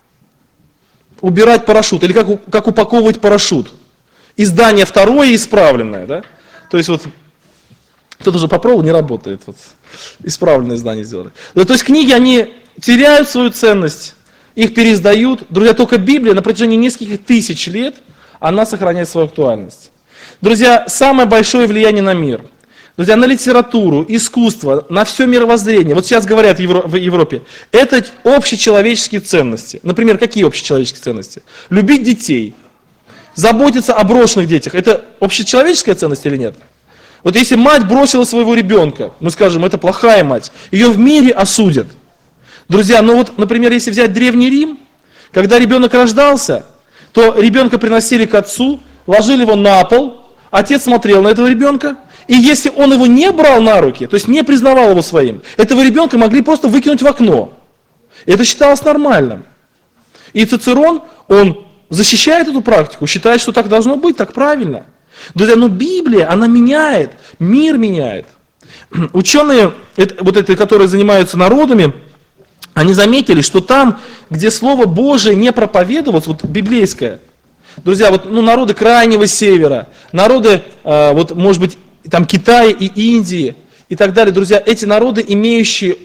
убирать парашют, или как упаковывать парашют. Издание второе исправленное, да? То есть кто-то уже попробовал, не работает. Исправленное издание сделали. То есть книги, они теряют свою ценность, их переиздают. Друзья, только Библия на протяжении нескольких тысяч лет, она сохраняет свою актуальность. Друзья, самое большое влияние на мир. Друзья, на литературу, искусство, на все мировоззрение. Вот сейчас говорят в Европе, это общечеловеческие ценности. Например, какие общечеловеческие ценности? Любить детей, заботиться о брошенных детях. Это общечеловеческая ценность или нет? Вот если мать бросила своего ребенка, мы скажем, это плохая мать, ее в мире осудят. Друзья, например, если взять Древний Рим, когда ребенок рождался, то ребенка приносили к отцу, ложили его на пол, отец смотрел на этого ребенка, и если он его не брал на руки, то есть не признавал его своим, этого ребенка могли просто выкинуть в окно. Это считалось нормальным. И Цицерон, он защищает эту практику, считает, что так должно быть, так правильно. Друзья, но Библия, она меняет, мир меняет. Ученые, которые занимаются народами, они заметили, что там, где Слово Божие не проповедовалось, библейское, друзья, народы Крайнего Севера, народы, может быть, там Китая и Индии и так далее, друзья, эти народы, имеющие,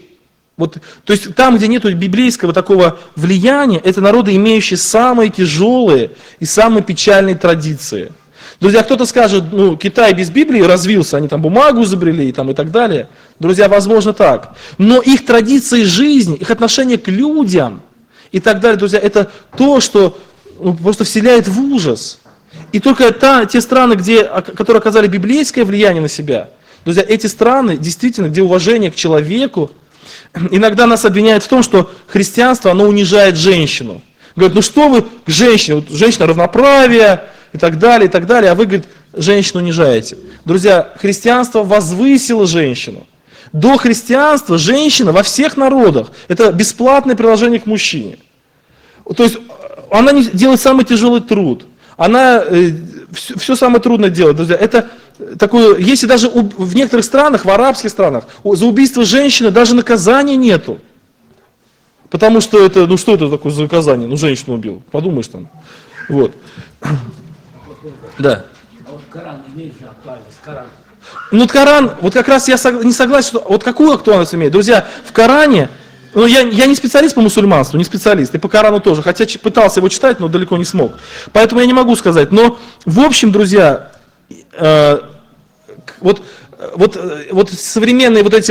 то есть там, где нет библейского такого влияния, это народы, имеющие самые тяжелые и самые печальные традиции. Друзья, кто-то скажет, Китай без Библии развился, они там бумагу изобрели и так далее. Друзья, возможно так. Но их традиции жизни, их отношение к людям и так далее, друзья, это то, что просто вселяет в ужас. И только те страны, которые оказали библейское влияние на себя, друзья, эти страны, действительно, где уважение к человеку, иногда нас обвиняют в том, что христианство, оно унижает женщину. Говорят, что вы к женщине, женщина равноправие, и так далее, а вы, говорит, женщину унижаете. Друзья, христианство возвысило женщину. До христианства женщина во всех народах, это бесплатное приложение к мужчине. То есть она делает самый тяжелый труд, она все самое трудное делает, друзья. Это такое, если даже в некоторых странах, в арабских странах, за убийство женщины даже наказания нету. Потому что это, что это такое за наказание? Женщину убил, подумаешь там. Да. А Коран имеет же актуальность? Коран, как раз я не согласен, что какую актуальность имеет. Друзья, в Коране, я не специалист по мусульманству, не специалист, и по Корану тоже, хотя пытался его читать, но далеко не смог. Поэтому я не могу сказать. Но в общем, друзья, современные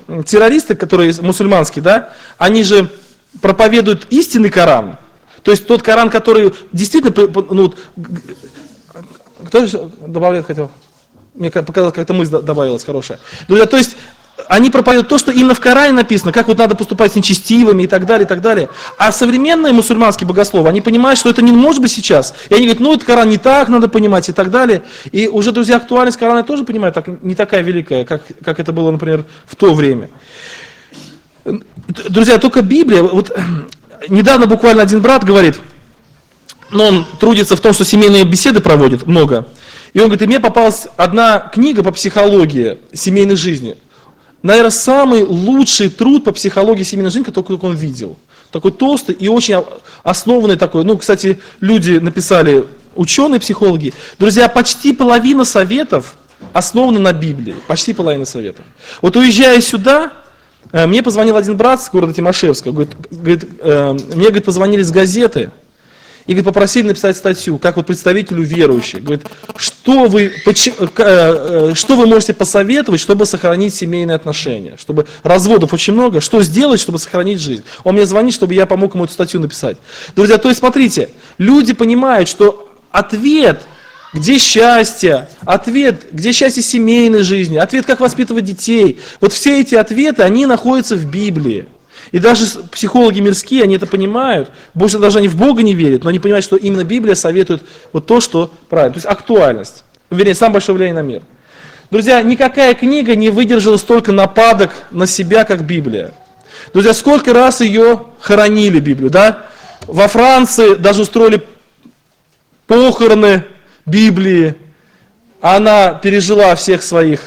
террористы, которые мусульманские, да, они же проповедуют истинный Коран. То есть тот Коран, который действительно, ну, кто же добавляет хотел? Мне показалось, как-то мысль добавилась хорошая. Друзья, то есть они проповедуют то, что именно в Коране написано, как вот надо поступать с нечестивыми и так далее, и так далее. А современные мусульманские богословы, они понимают, что это не может быть сейчас. И они говорят, ну, это Коран не так надо понимать и так далее. И уже, друзья, актуальность Корана тоже понимают, так, не такая великая, как это было, например, в то время. Друзья, только Библия, вот недавно буквально один брат говорит, но он трудится в том, что семейные беседы проводит много. И он говорит, и мне попалась одна книга по психологии семейной жизни. Наверное, самый лучший труд по психологии семейной жизни, который он видел. Такой толстый и очень основанный такой. Ну, кстати, люди написали, ученые, психологи. Друзья, почти половина советов основана на Библии. Почти половина советов. Вот уезжая сюда, мне позвонил один брат с города Тимошевска. Мне позвонили с газеты. И говорит, попросили написать статью, как вот представителю верующих. Говорит, что вы можете посоветовать, чтобы сохранить семейные отношения? Чтобы разводов очень много, что сделать, чтобы сохранить жизнь? Он мне звонит, чтобы я помог ему эту статью написать. Друзья, то есть смотрите, люди понимают, что ответ, где счастье, ответ, где счастье семейной жизни, ответ, как воспитывать детей, вот все эти ответы, они находятся в Библии. И даже психологи мирские, они это понимают, больше даже они в Бога не верят, но они понимают, что именно Библия советует вот то, что правильно. То есть актуальность, вернее, самое большое влияние на мир. Друзья, никакая книга не выдержала столько нападок на себя, как Библия. Друзья, сколько раз ее хоронили, Библию, да? Во Франции даже устроили похороны Библии, она пережила всех своих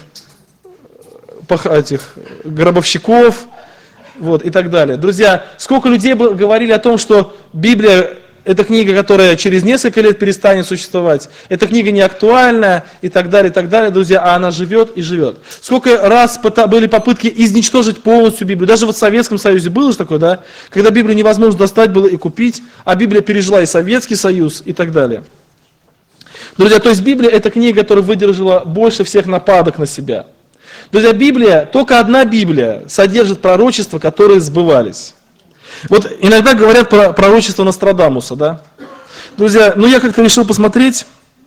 гробовщиков, вот, и так далее. Друзья, сколько людей говорили о том, что Библия – это книга, которая через несколько лет перестанет существовать, эта книга не актуальна, и так далее, друзья, а она живет и живет. Сколько раз были попытки изничтожить полностью Библию, даже вот в Советском Союзе было же такое, да, когда Библию невозможно достать было и купить, а Библия пережила и Советский Союз, и так далее. Друзья, то есть Библия – это книга, которая выдержала больше всех нападок на себя. Друзья, Библия, только одна Библия содержит пророчества, которые сбывались. Вот иногда говорят про пророчество Нострадамуса, да? Друзья, я как-то решил посмотреть,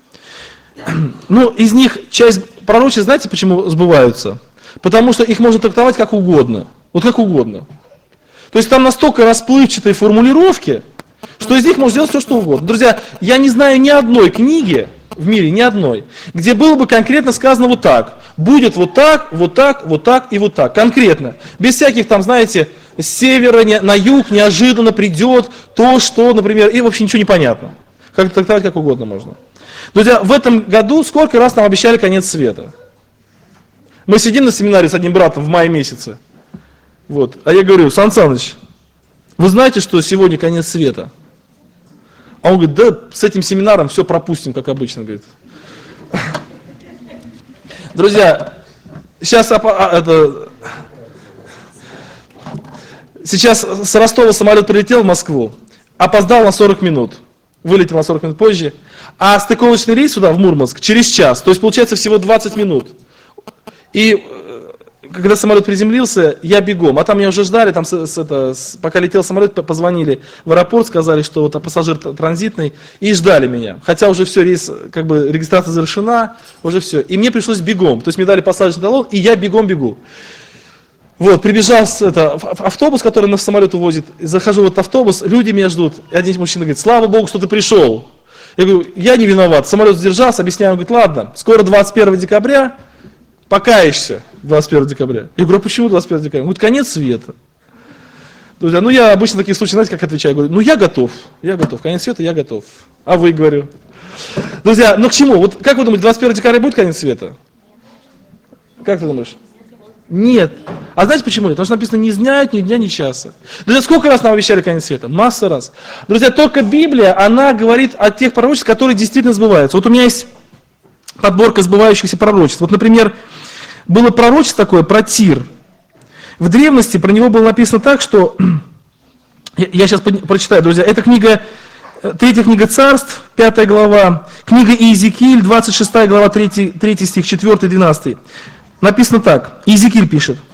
из них часть пророчеств, знаете, почему сбываются? Потому что их можно трактовать как угодно, вот как угодно. То есть там настолько расплывчатые формулировки, что из них можно сделать все, что угодно. Друзья, я не знаю ни одной книги, в мире, ни одной, где было бы конкретно сказано вот так. Будет вот так, вот так, вот так и вот так. Конкретно. Без всяких там, знаете, с севера на юг неожиданно придет то, что, например, и вообще ничего не понятно. Как трактовать как угодно можно. Друзья, в этом году сколько раз нам обещали конец света? Мы сидим на семинаре с одним братом в мае месяце. Вот. А я говорю, Сан Саныч, вы знаете, что сегодня конец света? А он говорит, да, с этим семинаром все пропустим, как обычно, говорит. Друзья, сейчас с Ростова самолет прилетел в Москву, опоздал на 40 минут, вылетел на 40 минут позже, а стыковочный рейс сюда, в Мурманск, через час, то есть получается всего 20 минут. И когда самолет приземлился, я бегом, а там меня уже ждали, пока летел самолет, позвонили в аэропорт, сказали, что вот пассажир транзитный, и ждали меня. Хотя уже все, рейс, регистрация завершена, уже все. И мне пришлось бегом, то есть мне дали посадочный талон, и я бегом бегу. Вот, прибежал автобус, который нас в самолет увозит, захожу в этот автобус, люди меня ждут, и один мужчина говорит, слава Богу, что ты пришел. Я говорю, я не виноват, самолет задержался, объясняю, он говорит, ладно, скоро 21 декабря, покаешься 21 декабря. Я говорю, а почему 21 декабря? Он говорит, конец света. Друзья, я обычно в таких случаях, знаете, как отвечаю? Я говорю, я готов, конец света, я готов. А вы, говорю. Друзья, к чему? Вот как вы думаете, 21 декабря будет конец света? Как ты думаешь? Нет. А знаете почему нет? Потому что написано, не знают ни дня, ни часа. Друзья, сколько раз нам обещали конец света? Масса раз. Друзья, только Библия, она говорит о тех пророчествах, которые действительно сбываются. Вот у меня есть подборка сбывающихся пророчеств. Вот, например, было пророчество такое про Тир. В древности про него было написано так, что... Я сейчас прочитаю, друзья. Это книга, 3 книга Царств, 5 глава. Книга Иезекииль, 26 глава, 3 стих, 4-12. Написано так. Иезекииль пишет.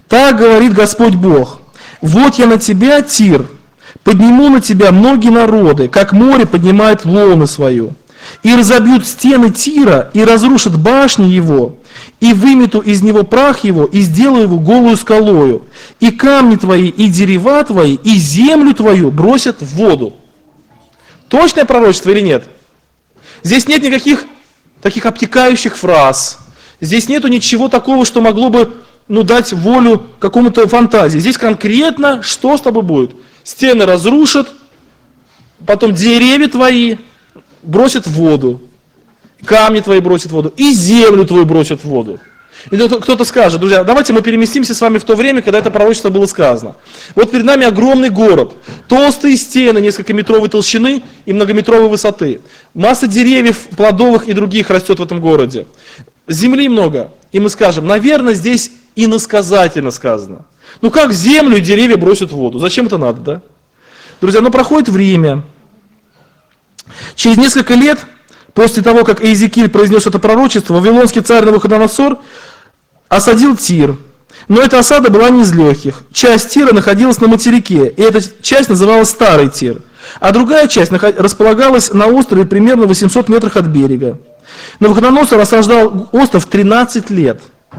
Так говорит Господь Бог. Вот я на тебя, Тир, подниму на тебя многие народы, как море поднимает волны свою. И разобьют стены Тира, и разрушат башни его, и вымету из него прах его, и сделаю его голую скалою. И камни твои, и дерева твои, и землю твою бросят в воду. Точное пророчество или нет? Здесь нет никаких таких обтекающих фраз. Здесь нету ничего такого, что могло бы дать волю какому-то фантазии. Здесь конкретно, что с тобой будет. Стены разрушат, потом деревья твои бросят в воду, камни твои бросят в воду, и землю твою бросят в воду. И кто-то скажет: друзья, давайте мы переместимся с вами в то время, когда это пророчество было сказано. Вот перед нами огромный город, толстые стены, несколько метровой толщины и многометровой высоты. Масса деревьев, плодовых и других растет в этом городе. Земли много. И мы скажем: наверное, здесь иносказательно сказано. Как землю и деревья бросят в воду? Зачем это надо, да? Друзья, проходит время. Через несколько лет, после того, как Иезекииль произнес это пророчество, вавилонский царь Навуходоносор осадил Тир. Но эта осада была не из легких. Часть Тира находилась на материке, и эта часть называлась Старый Тир. А другая часть располагалась на острове примерно в 800 метрах от берега. Навуходоносор осаждал остров 13 лет,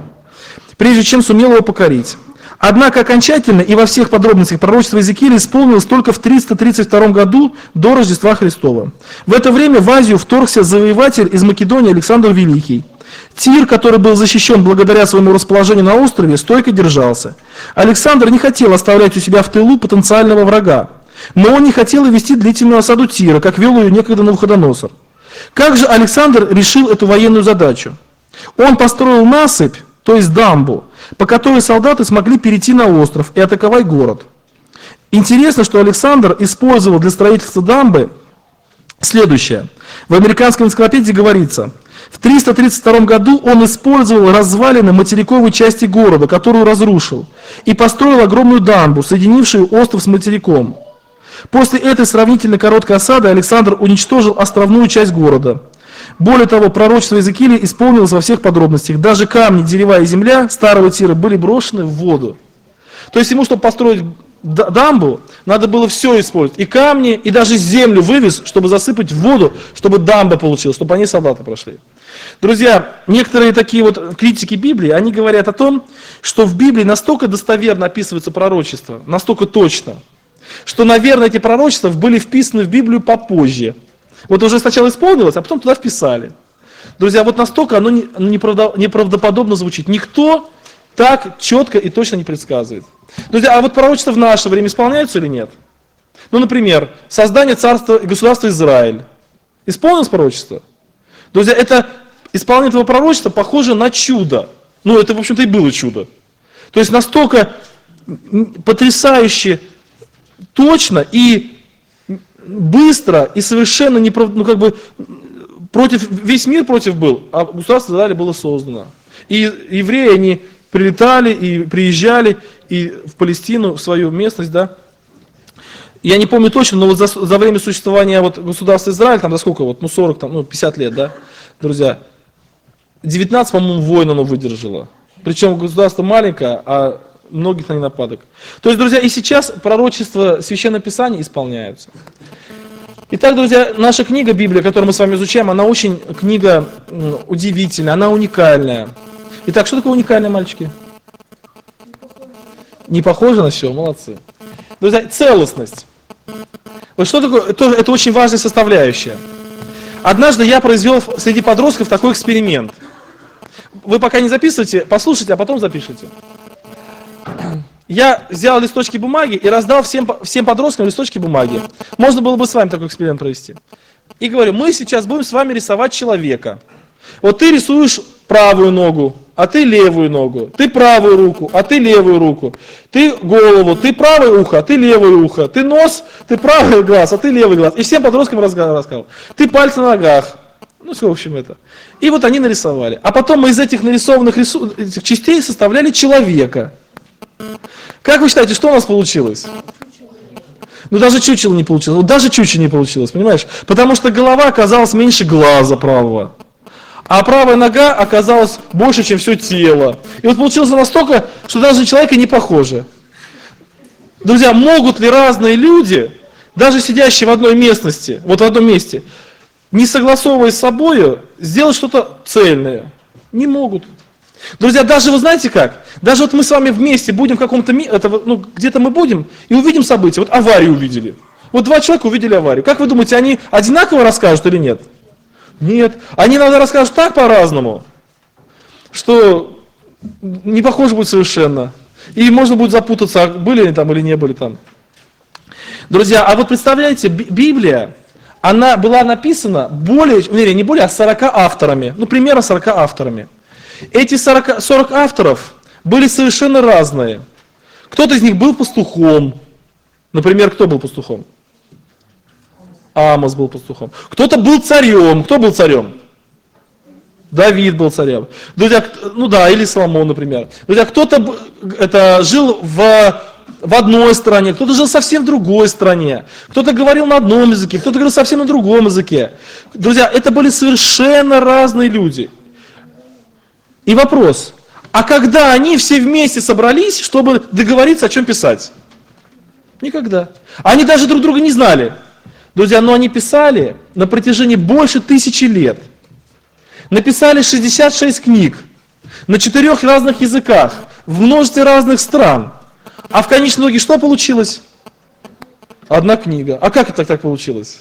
прежде чем сумел его покорить. Однако окончательно и во всех подробностях пророчество Иезекииля исполнилось только в 332 году до Рождества Христова. В это время в Азию вторгся завоеватель из Македонии Александр Великий. Тир, который был защищен благодаря своему расположению на острове, стойко держался. Александр не хотел оставлять у себя в тылу потенциального врага, но он не хотел и вести длительную осаду Тира, как вел ее некогда Навуходоносор. Как же Александр решил эту военную задачу? Он построил насыпь, то есть дамбу, по которой солдаты смогли перейти на остров и атаковать город. Интересно, что Александр использовал для строительства дамбы следующее. В американской энциклопедии говорится: в 332 году он использовал развалины материковой части города, которую разрушил, и построил огромную дамбу, соединившую остров с материком. После этой сравнительно короткой осады Александр уничтожил островную часть города. Более того, пророчество Иезекииля исполнилось во всех подробностях. Даже камни, дерева и земля старого Тира были брошены в воду. То есть ему, чтобы построить дамбу, надо было все использовать. И камни, и даже землю вывез, чтобы засыпать в воду, чтобы дамба получилась, чтобы они солдаты прошли. Друзья, некоторые такие критики Библии, они говорят о том, что в Библии настолько достоверно описывается пророчество, настолько точно, что, наверное, эти пророчества были вписаны в Библию попозже. Уже сначала исполнилось, а потом туда вписали. Друзья, настолько оно неправдоподобно звучит. Никто так четко и точно не предсказывает. Друзья, а пророчества в наше время исполняются или нет? Например, создание царства и государства Израиль. Исполнилось пророчество? Друзья, исполнение этого пророчества похоже на чудо. Это, в общем-то, и было чудо. То есть настолько потрясающе точно и быстро и совершенно весь мир против был, а государство Израиля было создано. И евреи, они прилетали и приезжали и в Палестину, в свою местность, да. Я не помню точно, но за время существования государства Израиль, там до сколько, 40, 50 лет, да, друзья, 19, по-моему, войн оно выдержало. Причем государство маленькое, а многих на нападок. То есть, друзья, и сейчас пророчества Священного Писания исполняются. Итак, друзья, наша книга Библия, которую мы с вами изучаем, она очень книга удивительная, она уникальная. Итак, что такое уникальное, мальчики? Не похоже на все, молодцы. Друзья, целостность. Что такое? Это очень важная составляющая. Однажды я произвел среди подростков такой эксперимент. Вы пока не записывайте, послушайте, а потом запишите. Я взял листочки бумаги и раздал всем подросткам листочки бумаги. Можно было бы с вами такой эксперимент провести. И говорю: мы сейчас будем с вами рисовать человека. Ты рисуешь правую ногу, а ты левую ногу. Ты правую руку, а ты левую руку. Ты голову, ты правое ухо, а ты левое ухо. Ты нос, ты правый глаз, а ты левый глаз. И всем подросткам рассказал. Ты пальцы на ногах. В общем, это. И они нарисовали. А потом мы из этих нарисованных этих частей составляли человека. Как вы считаете, что у нас получилось? Даже чучело не получилось. Даже чучело не получилось, понимаешь? Потому что голова оказалась меньше глаза правого. а правая нога оказалась больше, чем все тело. И вот получилось настолько, что даже на человека не похоже. Друзья, могут ли разные люди, даже сидящие в одной местности, вот в одном месте, не согласовываясь с собой, сделать что-то цельное? Не могут. Друзья, даже вы знаете как? Даже вот мы с вами вместе будем в каком-то, где-то мы будем и увидим события. Вот аварию увидели. Вот два человека увидели аварию. Как вы думаете, они одинаково расскажут или нет? Нет. Они иногда расскажут так по-разному, что не похоже будет совершенно. И можно будет запутаться, были они там или не были там. Друзья, а вот представляете, Библия, она была написана не более, а 40 авторами. Ну, примерно 40 авторами. Эти 40 авторов были совершенно разные. Кто-то из них был пастухом. Например, кто был пастухом? Амос был пастухом. Кто-то был царем. Кто был царем? Давид был царем. Друзья, или Соломон, например. Друзья, кто-то жил в одной стране, кто-то жил совсем в другой стране, кто-то говорил на одном языке, кто-то говорил совсем на другом языке. Друзья, это были совершенно разные люди. И вопрос, а когда они все вместе собрались, чтобы договориться, о чем писать? Никогда. Они даже друг друга не знали. Друзья, но они писали на протяжении больше 1000 лет. Написали 66 книг на 4 разных языках, в множестве разных стран. А в конечном итоге что получилось? Одна книга. А как это так получилось?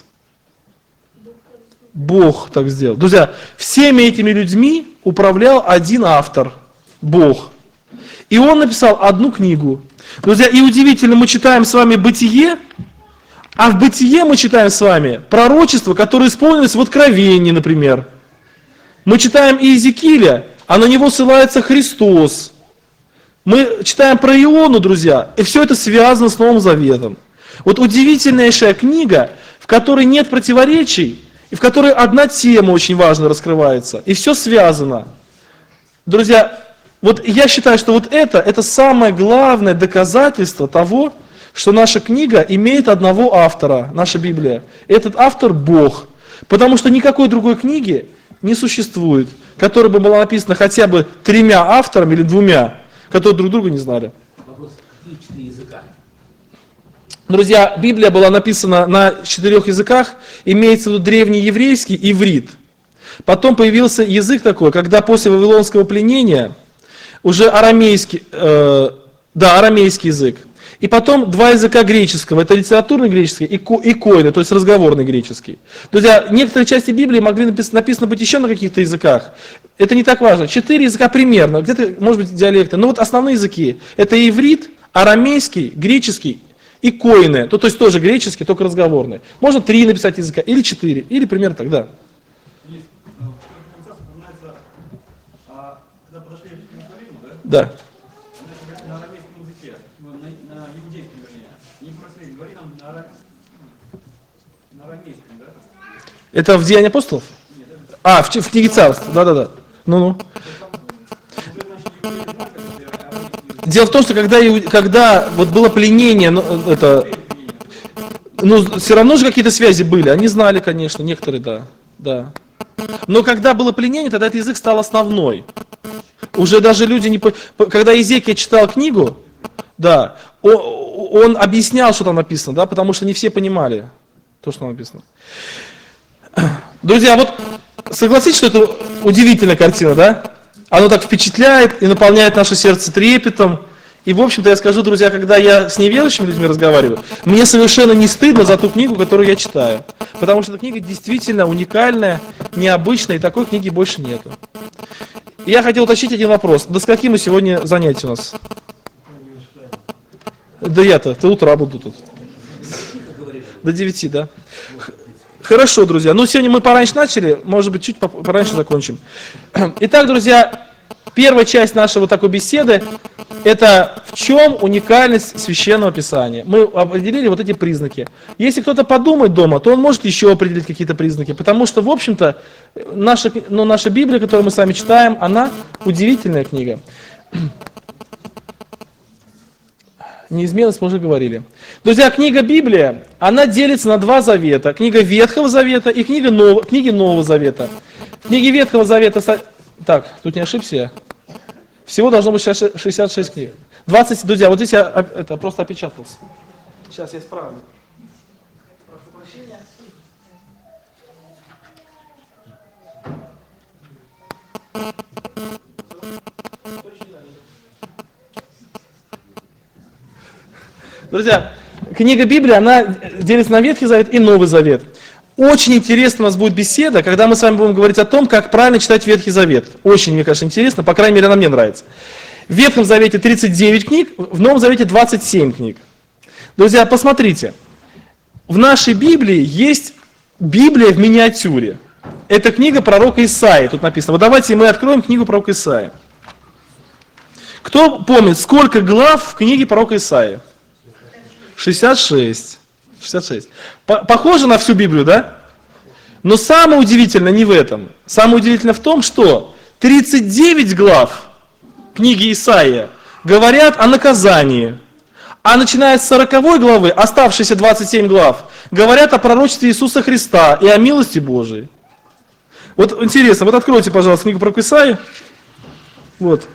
Бог так сделал. Друзья, всеми этими людьми управлял один автор, Бог. И он написал одну книгу. Друзья, и удивительно, мы читаем с вами Бытие, а в Бытие мы читаем с вами пророчество, которое исполнилось в Откровении, например. Мы читаем Иезекииля, а на него ссылается Христос. Мы читаем про Иону, друзья, и все это связано с Новым Заветом. Вот удивительнейшая книга, в которой нет противоречий, и в которой одна тема очень важно раскрывается, и все связано. Друзья, вот я считаю, что вот это самое главное доказательство того, что наша книга имеет одного автора, наша Библия. Этот автор Бог. Потому что никакой другой книги не существует, которая бы была написана хотя бы 3 авторами или 2, которые друг друга не знали. Вопрос, какие 4 языка? Друзья, Библия была написана на 4 языках, имеется в виду древнееврейский, иврит. Потом появился язык такой, когда после вавилонского пленения уже арамейский язык. И потом 2 языка греческого, это литературный греческий и койный, то есть разговорный греческий. Друзья, некоторые части Библии могли написано быть еще на каких-то языках. Это не так важно. 4 языка примерно, где-то, может быть, диалекты. Но вот основные языки, это иврит, арамейский, греческий и койный, то есть тоже греческий, только разговорный. Можно 3 написать языка, или 4, или примерно так, да. Когда подошли к Иерусалиму, Да. на арамейском языке, на иудейском, вернее, они просили, говори нам на арамейском, да? Это в Деянии апостолов? В книге Царств, да. Ну. Дело в том, что когда вот было пленение, все равно же какие-то связи были, они знали, конечно, некоторые, да. Но когда было пленение, тогда этот язык стал основной. Уже даже люди не... Когда Иезекия читал книгу, да, он объяснял, что там написано, да, потому что не все понимали то, что там написано. Друзья, вот согласитесь, что это удивительная картина, да? Оно так впечатляет и наполняет наше сердце трепетом. И, в общем-то, я скажу, друзья, когда я с неверующими людьми разговариваю, мне совершенно не стыдно за ту книгу, которую я читаю. Потому что эта книга действительно уникальная, необычная, и такой книги больше нету. И я хотел уточнить один вопрос. До скольки мы сегодня занятия у нас? Да я-то, до утра буду тут. До 9, да? Хорошо, друзья. Сегодня мы пораньше начали, может быть, чуть пораньше закончим. Итак, друзья, первая часть нашей вот такой беседы – это в чем уникальность Священного Писания. Мы определили вот эти признаки. Если кто-то подумает дома, то он может еще определить какие-то признаки, потому что, в общем-то, наша Библия, которую мы с вами читаем, она удивительная книга. Неизменность мы уже говорили. Друзья, книга Библия, она делится на 2 завета. Книга Ветхого Завета и книги Нового Завета. Книги Ветхого Завета... Так, тут не ошибся я. Всего должно быть 66 книг. 20, друзья, вот здесь я это, просто опечатался. Сейчас я исправлю. Прошу прощения. Друзья, книга Библии, она делится на Ветхий Завет и Новый Завет. Очень интересно у нас будет беседа, когда мы с вами будем говорить о том, как правильно читать Ветхий Завет. Очень, мне кажется, интересно, по крайней мере, она мне нравится. В Ветхом Завете 39 книг, в Новом Завете 27 книг. Друзья, посмотрите, в нашей Библии есть Библия в миниатюре. Это книга пророка Исаии, тут написано. Вот давайте мы откроем книгу пророка Исаии. Кто помнит, сколько глав в книге пророка Исаии? 66. 66. Похоже на всю Библию, да? Но самое удивительное не в этом. Самое удивительное в том, что 39 глав книги Исаия говорят о наказании. А начиная с 40 главы, оставшиеся 27 глав, говорят о пророчестве Иисуса Христа и о милости Божией. Вот интересно, вот откройте, пожалуйста, книгу пророка Исаии. Вот.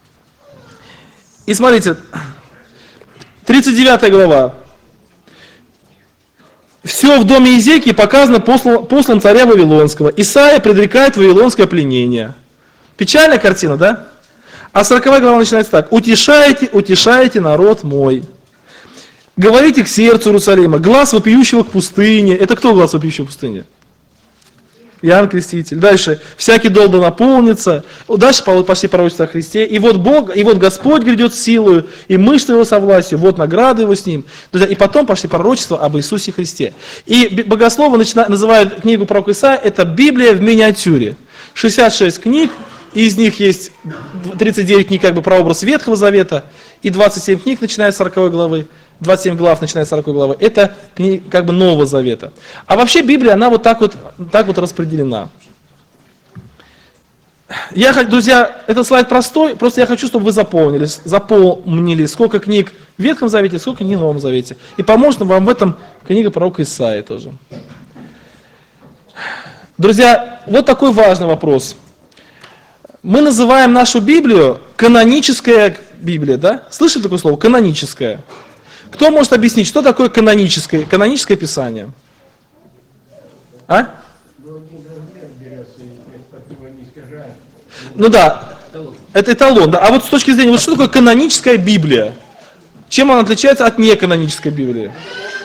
И смотрите, 39 глава. Все в доме Иезекии показано послом царя Вавилонского. Исаия предрекает вавилонское пленение. Печальная картина, да? А 40 глава начинается так. «Утешайте, утешайте народ мой. Говорите к сердцу Иерусалима, глаз вопиющего к пустыне». Это кто глаз вопиющего к пустыне? Иоанн Креститель. Дальше. «Всякий дол да наполнится». Дальше пошли пророчества о Христе. «И вот Бог, и вот Господь грядет с силою, и мышцы его со властью, вот награды его с ним». Друзья, и потом пошли пророчества об Иисусе Христе. И богословы называют книгу пророка Исаия, это Библия в миниатюре. 66 книг, из них есть 39 книг как бы прообраз Ветхого Завета, и 27 книг, начиная с 40 главы. 27 глав, начиная с 40 главы, это книга как бы Нового Завета. А вообще Библия, она вот так вот распределена. Друзья, этот слайд простой, просто я хочу, чтобы вы запомнили, сколько книг в Ветхом Завете, сколько книг в Новом Завете. И поможет вам в этом книга пророка Исаии тоже. Друзья, вот такой важный вопрос. Мы называем нашу Библию каноническая Библия, да? Слышали такое слово? Каноническая. Кто может объяснить, что такое каноническое Писание? А? Ну да, это эталон, да. А вот с точки зрения, вот что такое каноническая Библия? Чем она отличается от неканонической Библии?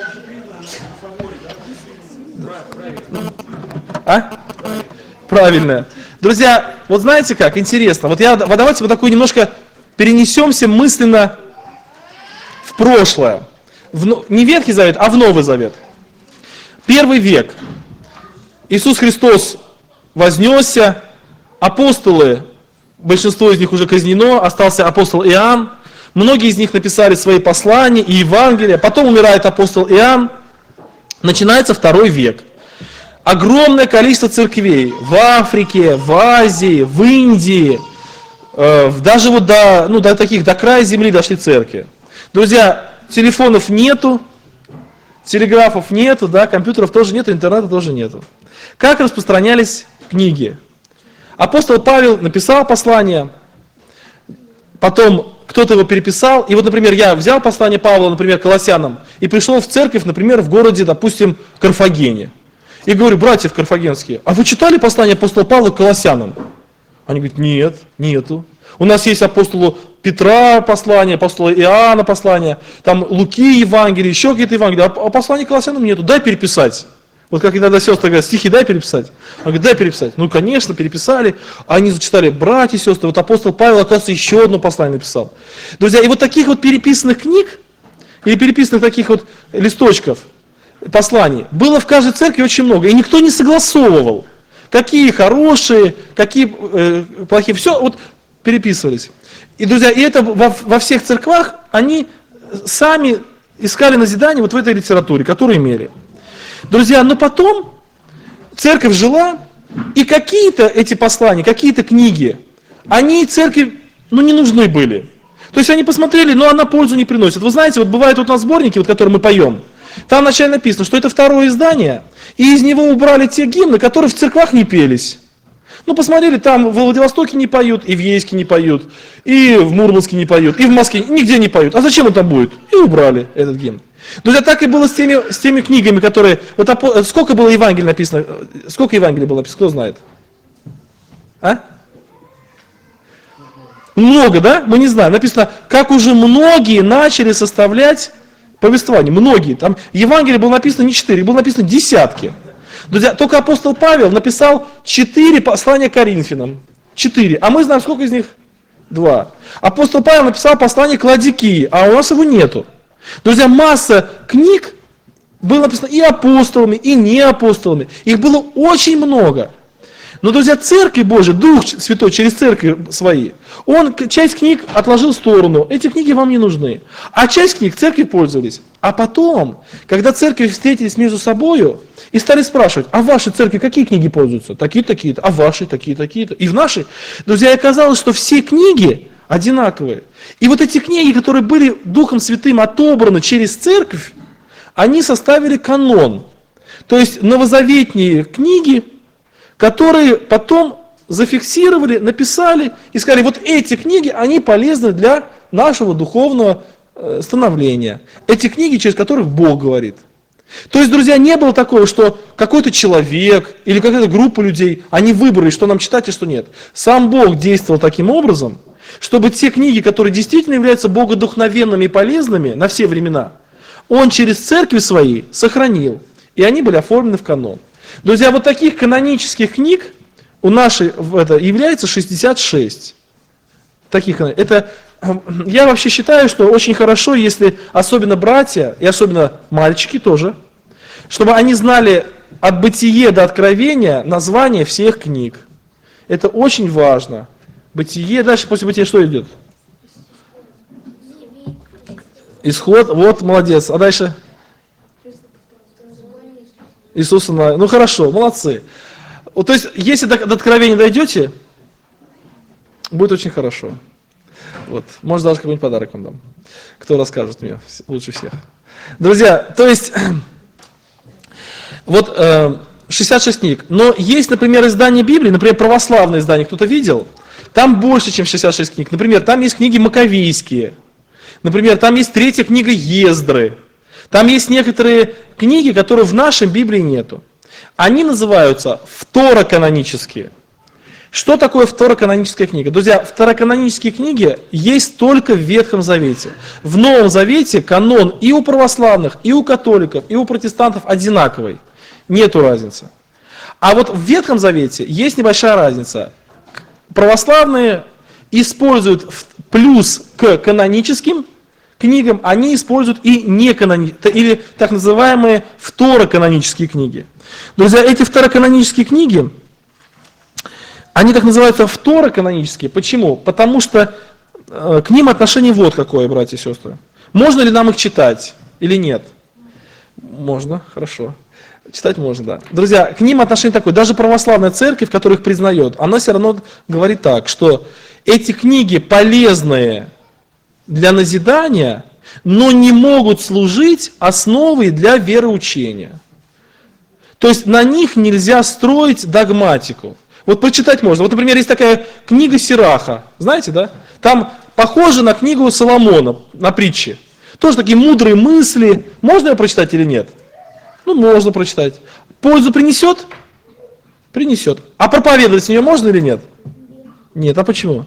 А? Правильно. Друзья, вот знаете как, интересно, давайте вот такой немножко перенесемся мысленно в прошлое. Не в Ветхий Завет, а в Новый Завет. Первый век. Иисус Христос вознесся, апостолы, большинство из них уже казнено, остался апостол Иоанн. Многие из них написали свои послания и Евангелия. Потом умирает апостол Иоанн. Начинается второй век. Огромное количество церквей в Африке, в Азии, в Индии, даже вот до края земли дошли церкви. Друзья, телефонов нету, телеграфов нету, да, компьютеров тоже нету, интернета тоже нету. Как распространялись книги? Апостол Павел написал послание, потом кто-то его переписал, и вот, например, я взял послание Павла, например, Колоссянам, и пришел в церковь, например, в городе, допустим, Карфагене. И говорю, братья карфагенские, а вы читали послание апостола Павла к Колоссянам? Они говорят, нет, нету. У нас есть апостолу Петра послание, апостола Иоанна послание, там Луки Евангелие, еще какие-то Евангелия, а послание к Колоссянам нету, дай переписать. Вот как иногда сестры говорят, стихи дай переписать. Он говорит, дай переписать. Ну, конечно, переписали. Они зачитали, братья и сестры, вот апостол Павел, оказывается, еще одно послание написал. Друзья, и вот таких вот переписанных книг, или переписанных таких вот листочков, посланий, было в каждой церкви очень много. И никто не согласовывал, какие хорошие, какие плохие. Все вот переписывались. И, друзья, и это во всех церквах они сами искали назидание вот в этой литературе, которую имели. Друзья, но потом церковь жила, и какие-то эти послания, какие-то книги, они церкви, не нужны были. То есть они посмотрели, но она пользу не приносит. Вы знаете, вот бывают вот у нас сборники, вот, которые мы поем, там вначале написано, что это второе издание, и из него убрали те гимны, которые в церквах не пелись. Ну, посмотрели, там в Владивостоке не поют, и в Ейске не поют, и в Мурманске не поют, и в Москве нигде не поют. А зачем он там будет? И убрали этот гимн. Друзья, так и было с теми книгами, которые... Вот, сколько было Евангелий написано? Сколько Евангелий было написано? Кто знает? А? Много, да? Мы не знаем. Написано, как уже многие начали составлять повествование. Многие. Там Евангелие было написано не 4, было написано десятки. Друзья, только апостол Павел написал 4 послания Коринфянам. 4. А мы знаем, сколько из них? 2. Апостол Павел написал послание к Ладикии, а у нас его нету. Друзья, масса книг было написано и апостолами, и не апостолами. Их было очень много. Но, друзья, Церковь Божия, Дух Святой через церкви свои, он часть книг отложил в сторону. Эти книги вам не нужны. А часть книг церкви пользовались. А потом, когда церкви встретились между собою и стали спрашивать, а в вашей церкви какие книги пользуются? Такие-то, такие-то. А в вашей такие-то, такие-то. И в нашей. Друзья, оказалось, что все книги одинаковые. И вот эти книги, которые были Духом Святым отобраны через церковь, они составили канон. То есть новозаветные книги, которые потом зафиксировали, написали и сказали, вот эти книги, они полезны для нашего духовного становления. Эти книги, через которых Бог говорит. То есть, друзья, не было такого, что какой-то человек или какая-то группа людей, они выбрали, что нам читать и что нет. Сам Бог действовал таким образом, чтобы те книги, которые действительно являются богодухновенными и полезными на все времена, Он через церкви свои сохранил, и они были оформлены в канон. Друзья, вот таких канонических книг у нашей является 66. Таких, я вообще считаю, что очень хорошо, если особенно братья, и особенно мальчики тоже, чтобы они знали от Бытия до Откровения название всех книг. Это очень важно. Бытие, дальше после Бытия что идет? Исход, вот, молодец. А дальше? Иисуса, ну хорошо, молодцы. Вот, то есть, если до Откровения дойдете, будет очень хорошо. Вот, может даже какой-нибудь подарок вам дам. Кто расскажет мне лучше всех. Друзья, то есть, вот 66 книг. Но есть, например, издание Библии, например, православное издание, кто-то видел? Там больше, чем 66 книг. Например, там есть книги Маковейские. Например, там есть 3-я книга Ездры. Там есть некоторые книги, которые в нашей Библии нету. Они называются второканонические. Что такое второканоническая книга? Друзья, второканонические книги есть только в Ветхом Завете. В Новом Завете канон и у православных, и у католиков, и у протестантов одинаковый. Нету разницы. А вот в Ветхом Завете есть небольшая разница. Православные используют плюс к каноническим книгам, они используют и неканонические, или так называемые второканонические книги. Друзья, эти второканонические книги, они так называются второканонические. Почему? Потому что к ним отношение вот какое, братья и сестры. Можно ли нам их читать или нет? Можно, хорошо. Читать можно, да. Друзья, к ним отношение такое. Даже православная церковь, которая их признает, она все равно говорит так, что эти книги полезные для назидания, но не могут служить основой для вероучения. То есть на них нельзя строить догматику. Вот прочитать можно. Вот, например, есть такая книга Сираха, знаете, да? Там похоже на книгу Соломона, на притчи. Тоже такие мудрые мысли. Можно ее прочитать или нет? Ну, можно прочитать. Пользу принесет? Принесет. А проповедовать с нее можно или нет? Нет. А почему?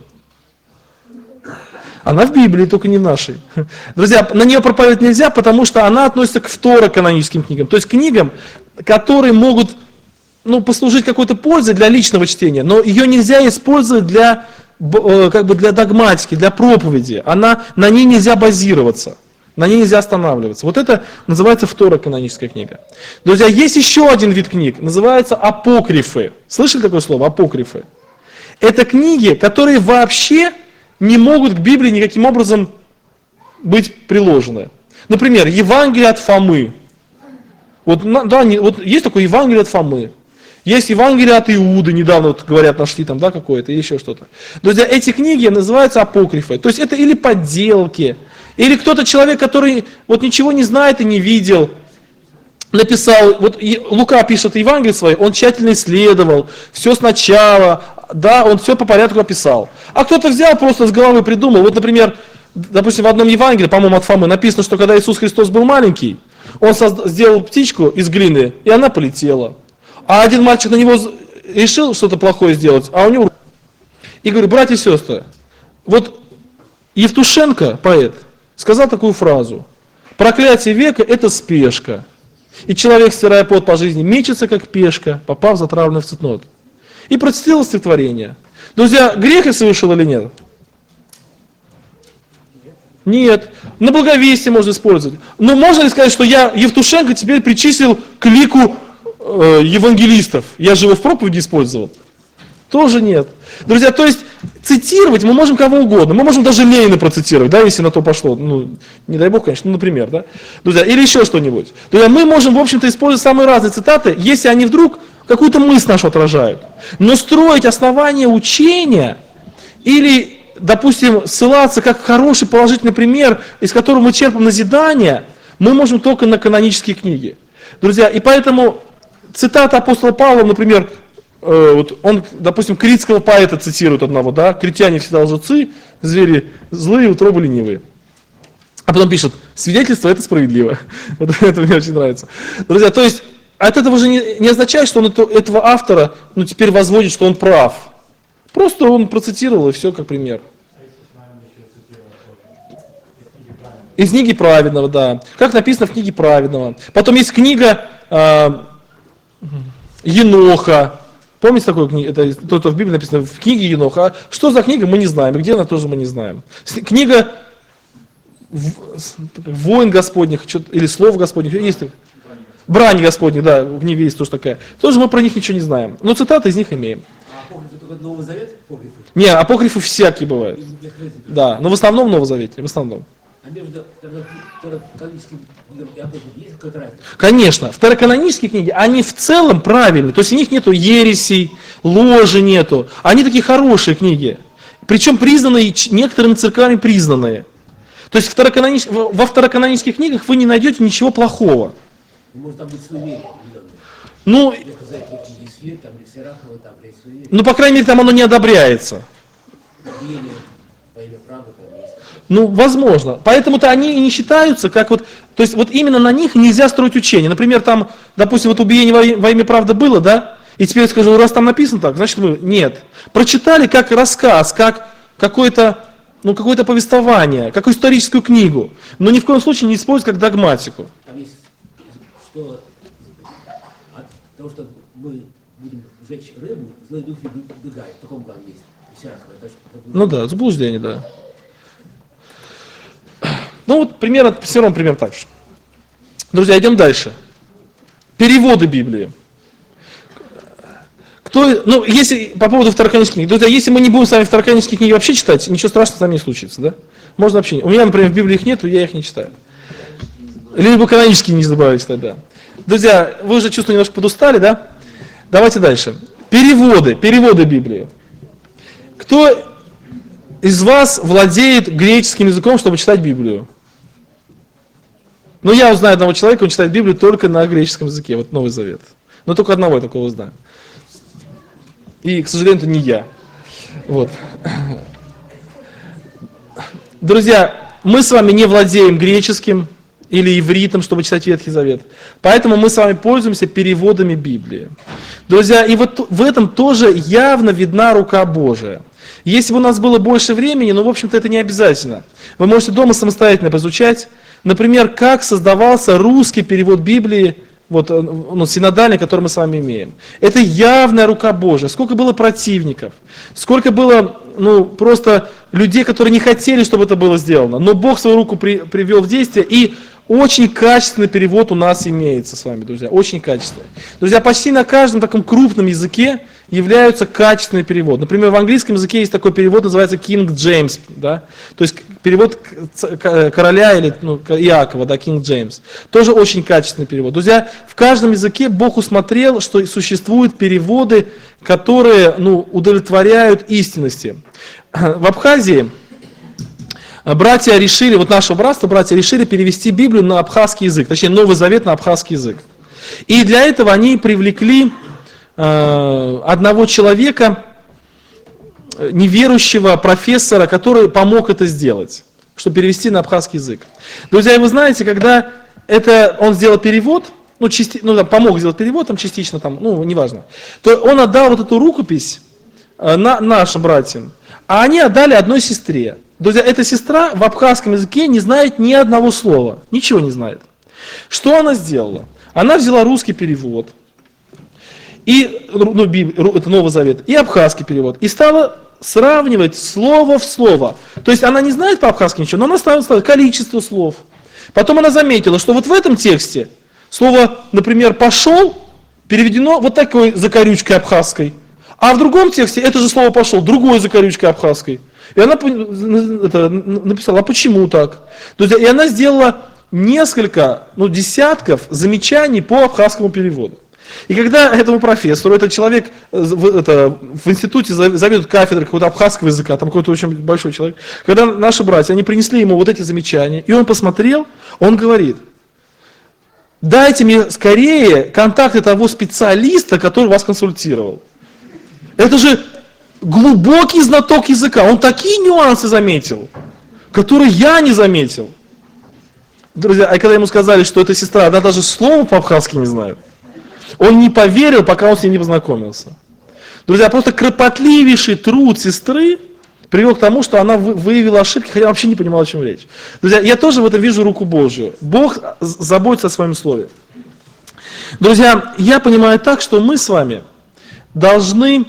Она в Библии, только не в нашей. Друзья, на нее проповедовать нельзя, потому что она относится к второканоническим книгам. То есть книгам, которые могут послужить какой-то пользой для личного чтения, но ее нельзя использовать для догматики, для проповеди. На ней нельзя базироваться, на ней нельзя останавливаться. Вот это называется второканоническая книга. Друзья, есть еще один вид книг, называется апокрифы. Слышали такое слово? Апокрифы. Это книги, которые вообще не могут к Библии никаким образом быть приложены. Например, Евангелие от Фомы. Вот есть такое Евангелие от Фомы. Есть Евангелие от Иуды, недавно, говорят, нашли там, да, какое-то, или еще что-то. Друзья, эти книги называются апокрифы. То есть это или подделки, или кто-то человек, который ничего не знает и не видел, написал, вот Лука пишет Евангелие свое, он тщательно исследовал, все сначала, да, он все по порядку описал. А кто-то взял, просто с головы придумал. Вот, например, допустим, в одном Евангелии, по-моему, от Фомы написано, что когда Иисус Христос был маленький, он сделал птичку из глины, и она полетела. А один мальчик на него решил что-то плохое сделать, а у него... И говорю, братья и сестры, вот Евтушенко, поэт, сказал такую фразу: проклятие века – это спешка. И человек, стирая пот по жизни, мечется, как пешка, попав затравленный в цитнот. И процитировал стихотворение. Друзья, грех я совершил или нет? Нет. На благовестие можно использовать. Но можно ли сказать, что я Евтушенко теперь причислил к лику евангелистов? Я же его в проповеди использовал. Тоже нет. Друзья, то есть цитировать мы можем кого угодно. Мы можем даже Ленина процитировать, да, если на то пошло. Ну, не дай бог, конечно, ну, например, да. Друзья, или еще что-нибудь. Друзья, мы можем, в общем-то, использовать самые разные цитаты, если они вдруг какую-то мысль нашу отражают. Но строить основание учения или, допустим, ссылаться как хороший положительный пример, из которого мы черпаем назидание, мы можем только на канонические книги. Друзья, и поэтому цитата апостола Павла, например, вот он, допустим, критского поэта цитирует одного, да, критяне всегда лжецы, звери злые, утробы ленивые. А потом пишет, свидетельство это справедливо. Вот это мне очень нравится. Друзья, то есть, от этого же не означает, что он этого автора, ну, теперь возводит, что он прав. Просто он процитировал, и все как пример. Из книги праведного, да. Как написано в книге праведного. Потом есть книга Еноха. Помните такую книгу? Это то, что в Библии написано в книге Еноха. А что за книга, мы не знаем. И где она, тоже мы не знаем. Книга Войн Господних, или Слов Господних. Есть Брань Господних, да, в книге есть тоже такая. Тоже мы про них ничего не знаем. Но цитаты из них имеем. А апокрифы только Новый Завет? Апокрифы? Не, апокрифы всякие бывают. Да, но в основном в Новом Завете, в основном. А между второканоническим и апокрифом есть какая-то разница? Конечно, второканонические книги, они в целом правильные, то есть у них нету ересей, ложи нету, они такие хорошие книги, причем признанные, некоторыми церквями признанные. То есть во второканонических книгах вы не найдете ничего плохого. Может там быть суеверие. Ну, ну, по крайней мере, там оно не одобряется. Ну, возможно. Поэтому-то они и не считаются, как вот, то есть вот именно на них нельзя строить учение. Например, там, допустим, вот убиение во имя правды было, да? И теперь я скажу, раз там написано так, значит мы, нет. Прочитали как рассказ, как какое-то, ну, какое-то повествование, как историческую книгу, но ни в коем случае не использовать как догматику. Там есть, что от того, что мы будем жечь рыбу, злой дух убегает. В таком плане есть. Ну да, заблуждение, да. Ну вот примерно, все равно примерно так же. Друзья, идем дальше. Переводы Библии. Ну, если по поводу второканонических книг, друзья, если мы не будем с вами второканонические книги вообще читать, ничего страшного с нами не случится, да? Можно вообще не. У меня, например, в Библии их нету, я их не читаю. Либо канонические не забываю читать, да. Друзья, вы уже чувствую, немножко подустали, да? Давайте дальше. Переводы Библии. Кто из вас владеет греческим языком, чтобы читать Библию? Ну, я узнаю одного человека, он читает Библию только на греческом языке, вот Новый Завет. Но только одного я такого знаю. И, к сожалению, это не я. Вот. Друзья, мы с вами не владеем греческим или ивритом, чтобы читать Ветхий Завет. Поэтому мы с вами пользуемся переводами Библии. Друзья, и вот в этом тоже явно видна рука Божия. Если бы у нас было больше времени, но, в общем-то, это не обязательно. Вы можете дома самостоятельно поизучать. Например, как создавался русский перевод Библии, вот, ну, синодальный, который мы с вами имеем. Это явная рука Божия. Сколько было противников, сколько было, ну, просто людей, которые не хотели, чтобы это было сделано. Но Бог свою руку привел в действие, и очень качественный перевод у нас имеется с вами, друзья, очень качественный. Друзья, почти на каждом таком крупном языке являются качественные переводы. Например, в английском языке есть такой перевод, называется King James, да? То есть перевод короля или, ну, Иакова, да, King James. Тоже очень качественный перевод. Друзья, в каждом языке Бог усмотрел, что существуют переводы, которые, ну, удовлетворяют истинности. В Абхазии братья решили, вот наше братство, братья решили перевести Библию на абхазский язык, точнее Новый Завет на абхазский язык. И для этого они привлекли одного человека, неверующего профессора, который помог это сделать, чтобы перевести на абхазский язык. Друзья, вы знаете, когда он сделал перевод, помог сделать перевод, там частично, неважно, то он отдал вот эту рукопись нашим братьям, а они отдали одной сестре. Друзья, эта сестра в абхазском языке не знает ни одного слова, ничего не знает. Что она сделала? Она взяла русский перевод, это Новый Завет, и абхазский перевод, и стала сравнивать слово в слово. То есть она не знает по-абхазски ничего, но она стала ставить количество слов. Потом она заметила, что вот в этом тексте слово, например, «пошел» переведено вот такой закорючкой абхазской, а в другом тексте это же слово «пошел» другой закорючкой абхазской. И она написала, а почему так? Друзья, и она сделала несколько, десятков замечаний по абхазскому переводу. И когда этому профессору, этот человек в институте заведует кафедрой какого-то абхазского языка, там какой-то очень большой человек, когда наши братья, они принесли ему вот эти замечания, и он посмотрел, он говорит, дайте мне скорее контакты того специалиста, который вас консультировал. Это же глубокий знаток языка, он такие нюансы заметил, которые я не заметил. Друзья, а когда ему сказали, что эта сестра, она даже слова по-абхазски не знает, он не поверил, пока он с ней не познакомился. Друзья, просто кропотливейший труд сестры привел к тому, что она выявила ошибки, хотя вообще не понимала, о чем речь. Друзья, я тоже в этом вижу руку Божью. Бог заботится о своем слове. Друзья, я понимаю так, что мы с вами должны,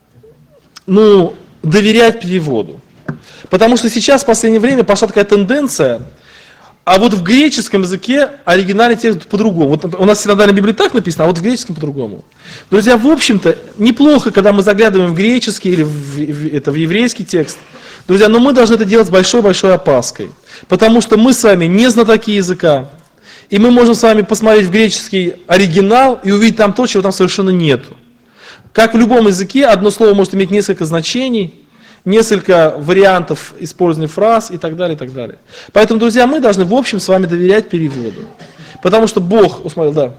доверять переводу. Потому что сейчас, в последнее время, пошла такая тенденция, а вот в греческом языке оригинальный текст по-другому. Вот у нас в синодальной Библии так написано, а вот в греческом по-другому. Друзья, в общем-то, неплохо, когда мы заглядываем в греческий или в еврейский текст. Друзья, но мы должны это делать с большой-большой опаской. Потому что мы с вами не знатоки языка. И мы можем с вами посмотреть в греческий оригинал и увидеть там то, чего там совершенно нету. Как в любом языке, одно слово может иметь несколько значений, несколько вариантов использования фраз и так далее, и так далее. Поэтому, друзья, мы должны в общем с вами доверять переводу. Потому что Бог усмотрел, да.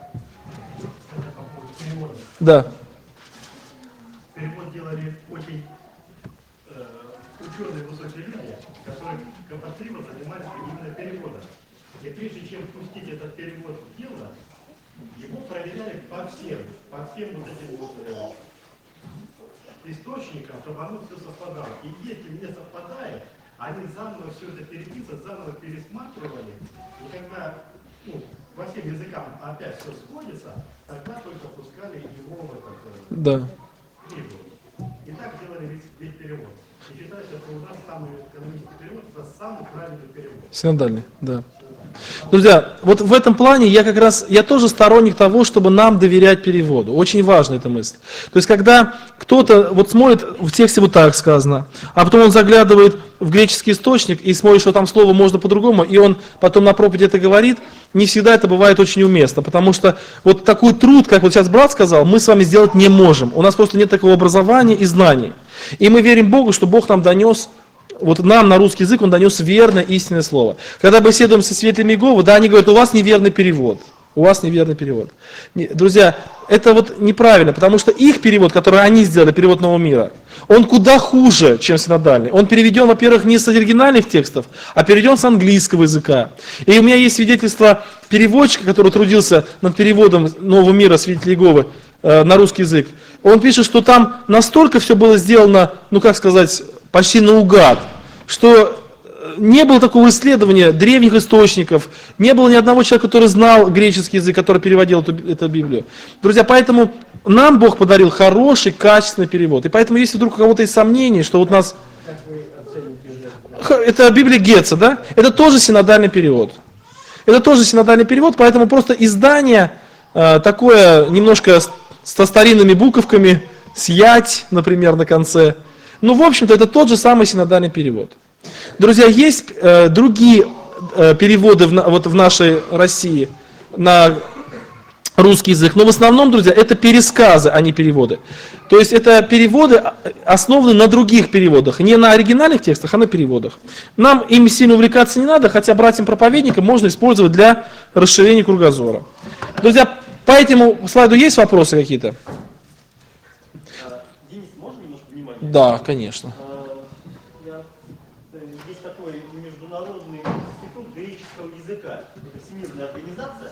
Да. Перевод делали очень ученые высокие люди, которые кропотливо занимались именно переводом. И прежде чем пустить этот перевод в дело, его проверяли по всем вот этим источникам, чтобы оно все совпадало. И если не совпадает, они заново все это переписывали, заново пересматривали. И когда во всем языкам опять все сходится, тогда только пускали его в этот книгу. И так делали весь перевод. И считается, что у нас самый экономический перевод, это самый правильный перевод. Синодальный, да. Друзья, вот в этом плане я тоже сторонник того, чтобы нам доверять переводу. Очень важна эта мысль. То есть, когда кто-то смотрит, в тексте вот так сказано, а потом он заглядывает в греческий источник и смотрит, что там слово можно по-другому, и он потом на проповеди это говорит, не всегда это бывает очень уместно, потому что вот такой труд, как вот сейчас брат сказал, мы с вами сделать не можем. У нас просто нет такого образования и знаний. И мы верим Богу, что Бог нам донес, вот нам на русский язык он донес верное, истинное слово. Когда беседуем со свидетелями Иеговы, они говорят, у вас неверный перевод. У вас неверный перевод. Друзья, это неправильно, потому что их перевод, который они сделали, перевод Нового мира, он куда хуже, чем синодальный. Он переведен, во-первых, не с оригинальных текстов, а переведен с английского языка. И у меня есть свидетельство переводчика, который трудился над переводом Нового мира свидетелей Иеговы на русский язык. Он пишет, что там настолько все было сделано, почти наугад, что не было такого исследования древних источников, не было ни одного человека, который знал греческий язык, который переводил эту Библию. Друзья, поэтому нам Бог подарил хороший, качественный перевод. И поэтому, если вдруг у кого-то есть сомнения, что вот нас... Это Библия Гетца, да? Это тоже синодальный перевод. Это тоже синодальный перевод, поэтому просто издание такое немножко со старинными буковками, с ять, например, на конце. В общем-то, это тот же самый синодальный перевод. Друзья, есть другие переводы в нашей России на русский язык, но в основном, друзья, это пересказы, а не переводы. То есть это переводы основаны на других переводах, не на оригинальных текстах, а на переводах. Нам ими сильно увлекаться не надо, хотя братьям-проповедникам можно использовать для расширения кругозора. Друзья, По этому слайду есть вопросы какие-то? Денис, можно немножко внимания? Да, конечно. Есть такой международный институт греческого языка, это всемирная организация.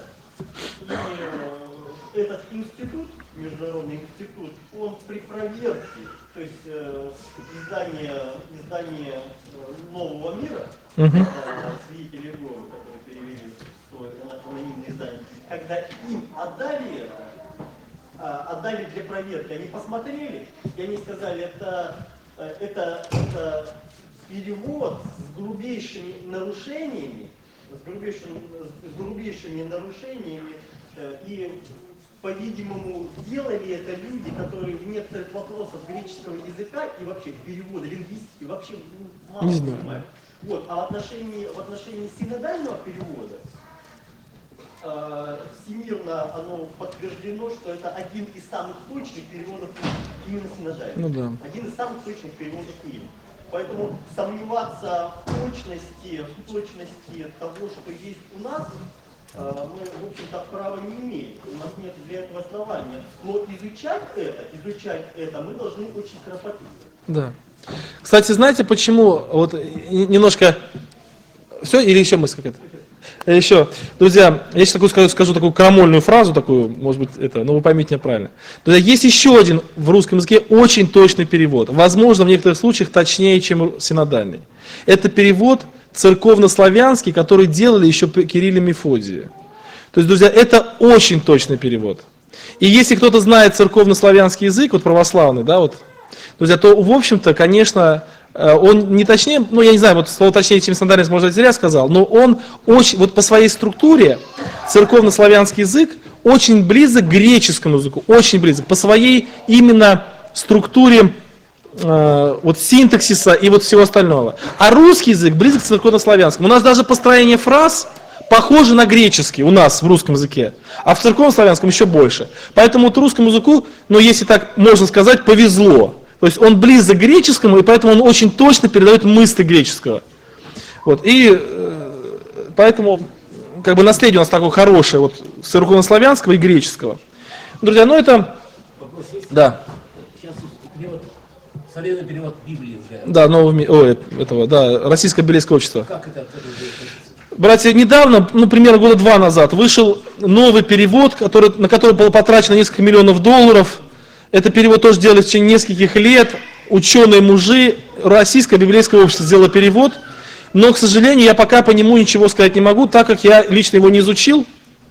И этот институт, международный институт, он при проверке, то есть издание Нового мира, свидетели Иеговы, которые перевели свое анонимное издание, когда им отдали это, отдали для проверки, они посмотрели, и они сказали, это перевод с грубейшими нарушениями, с грубейшими нарушениями, и, по-видимому, делали это люди, которые в некоторых вопросах греческого языка и вообще перевода, лингвистики вообще мало понимают. Вот. А в отношении синодального перевода всемирно оно подтверждено, что это один из самых точных переводов именно синодального. Ну да. Один из самых точных переводов книги. Поэтому сомневаться в точности того, что есть у нас, мы, в общем-то, права не имеем. У нас нет для этого основания. Но изучать это мы должны очень кропотливо. Да. Кстати, знаете, почему, вот немножко, все или еще мысль какая-то? Еще, друзья, я сейчас скажу такую крамольную фразу, такую, может быть, но вы поймите меня правильно. Друзья, есть еще один в русском языке очень точный перевод, возможно, в некоторых случаях точнее, чем синодальный. Это перевод церковнославянский, который делали еще Кирилл и Мефодий. То есть, друзья, это очень точный перевод. И если кто-то знает церковнославянский язык, вот православный, да, вот, друзья, то, в общем-то, конечно, он не точнее, ну, я не знаю, вот слово точнее, чем синодальный, может быть, зря сказал, но он очень, вот по своей структуре, церковнославянский язык очень близок к греческому языку, очень близок, по своей именно структуре, вот синтаксиса и вот всего остального. А русский язык близок к церковнославянскому. У нас даже построение фраз похоже на греческий у нас в русском языке, а в церковнославянском еще больше. Поэтому вот русскому языку, ну, если так можно сказать, повезло. То есть он близок к греческому, и поэтому он очень точно передает мысли греческого. Вот. И поэтому как бы наследие у нас такое хорошее, вот церковнославянского и греческого. Друзья, ну это... Вопрос есть? Да. Сейчас перевод, современный перевод Библии уже. Да, Российское библейское общество. Как это? Братья, недавно, ну, примерно года 2 назад, вышел новый перевод, на который было потрачено несколько миллионов долларов. Это перевод тоже делали в течение нескольких лет. Ученые-мужи, Российское библейское общество сделало перевод. Но, к сожалению, я пока по нему ничего сказать не могу, так как я лично его не изучил.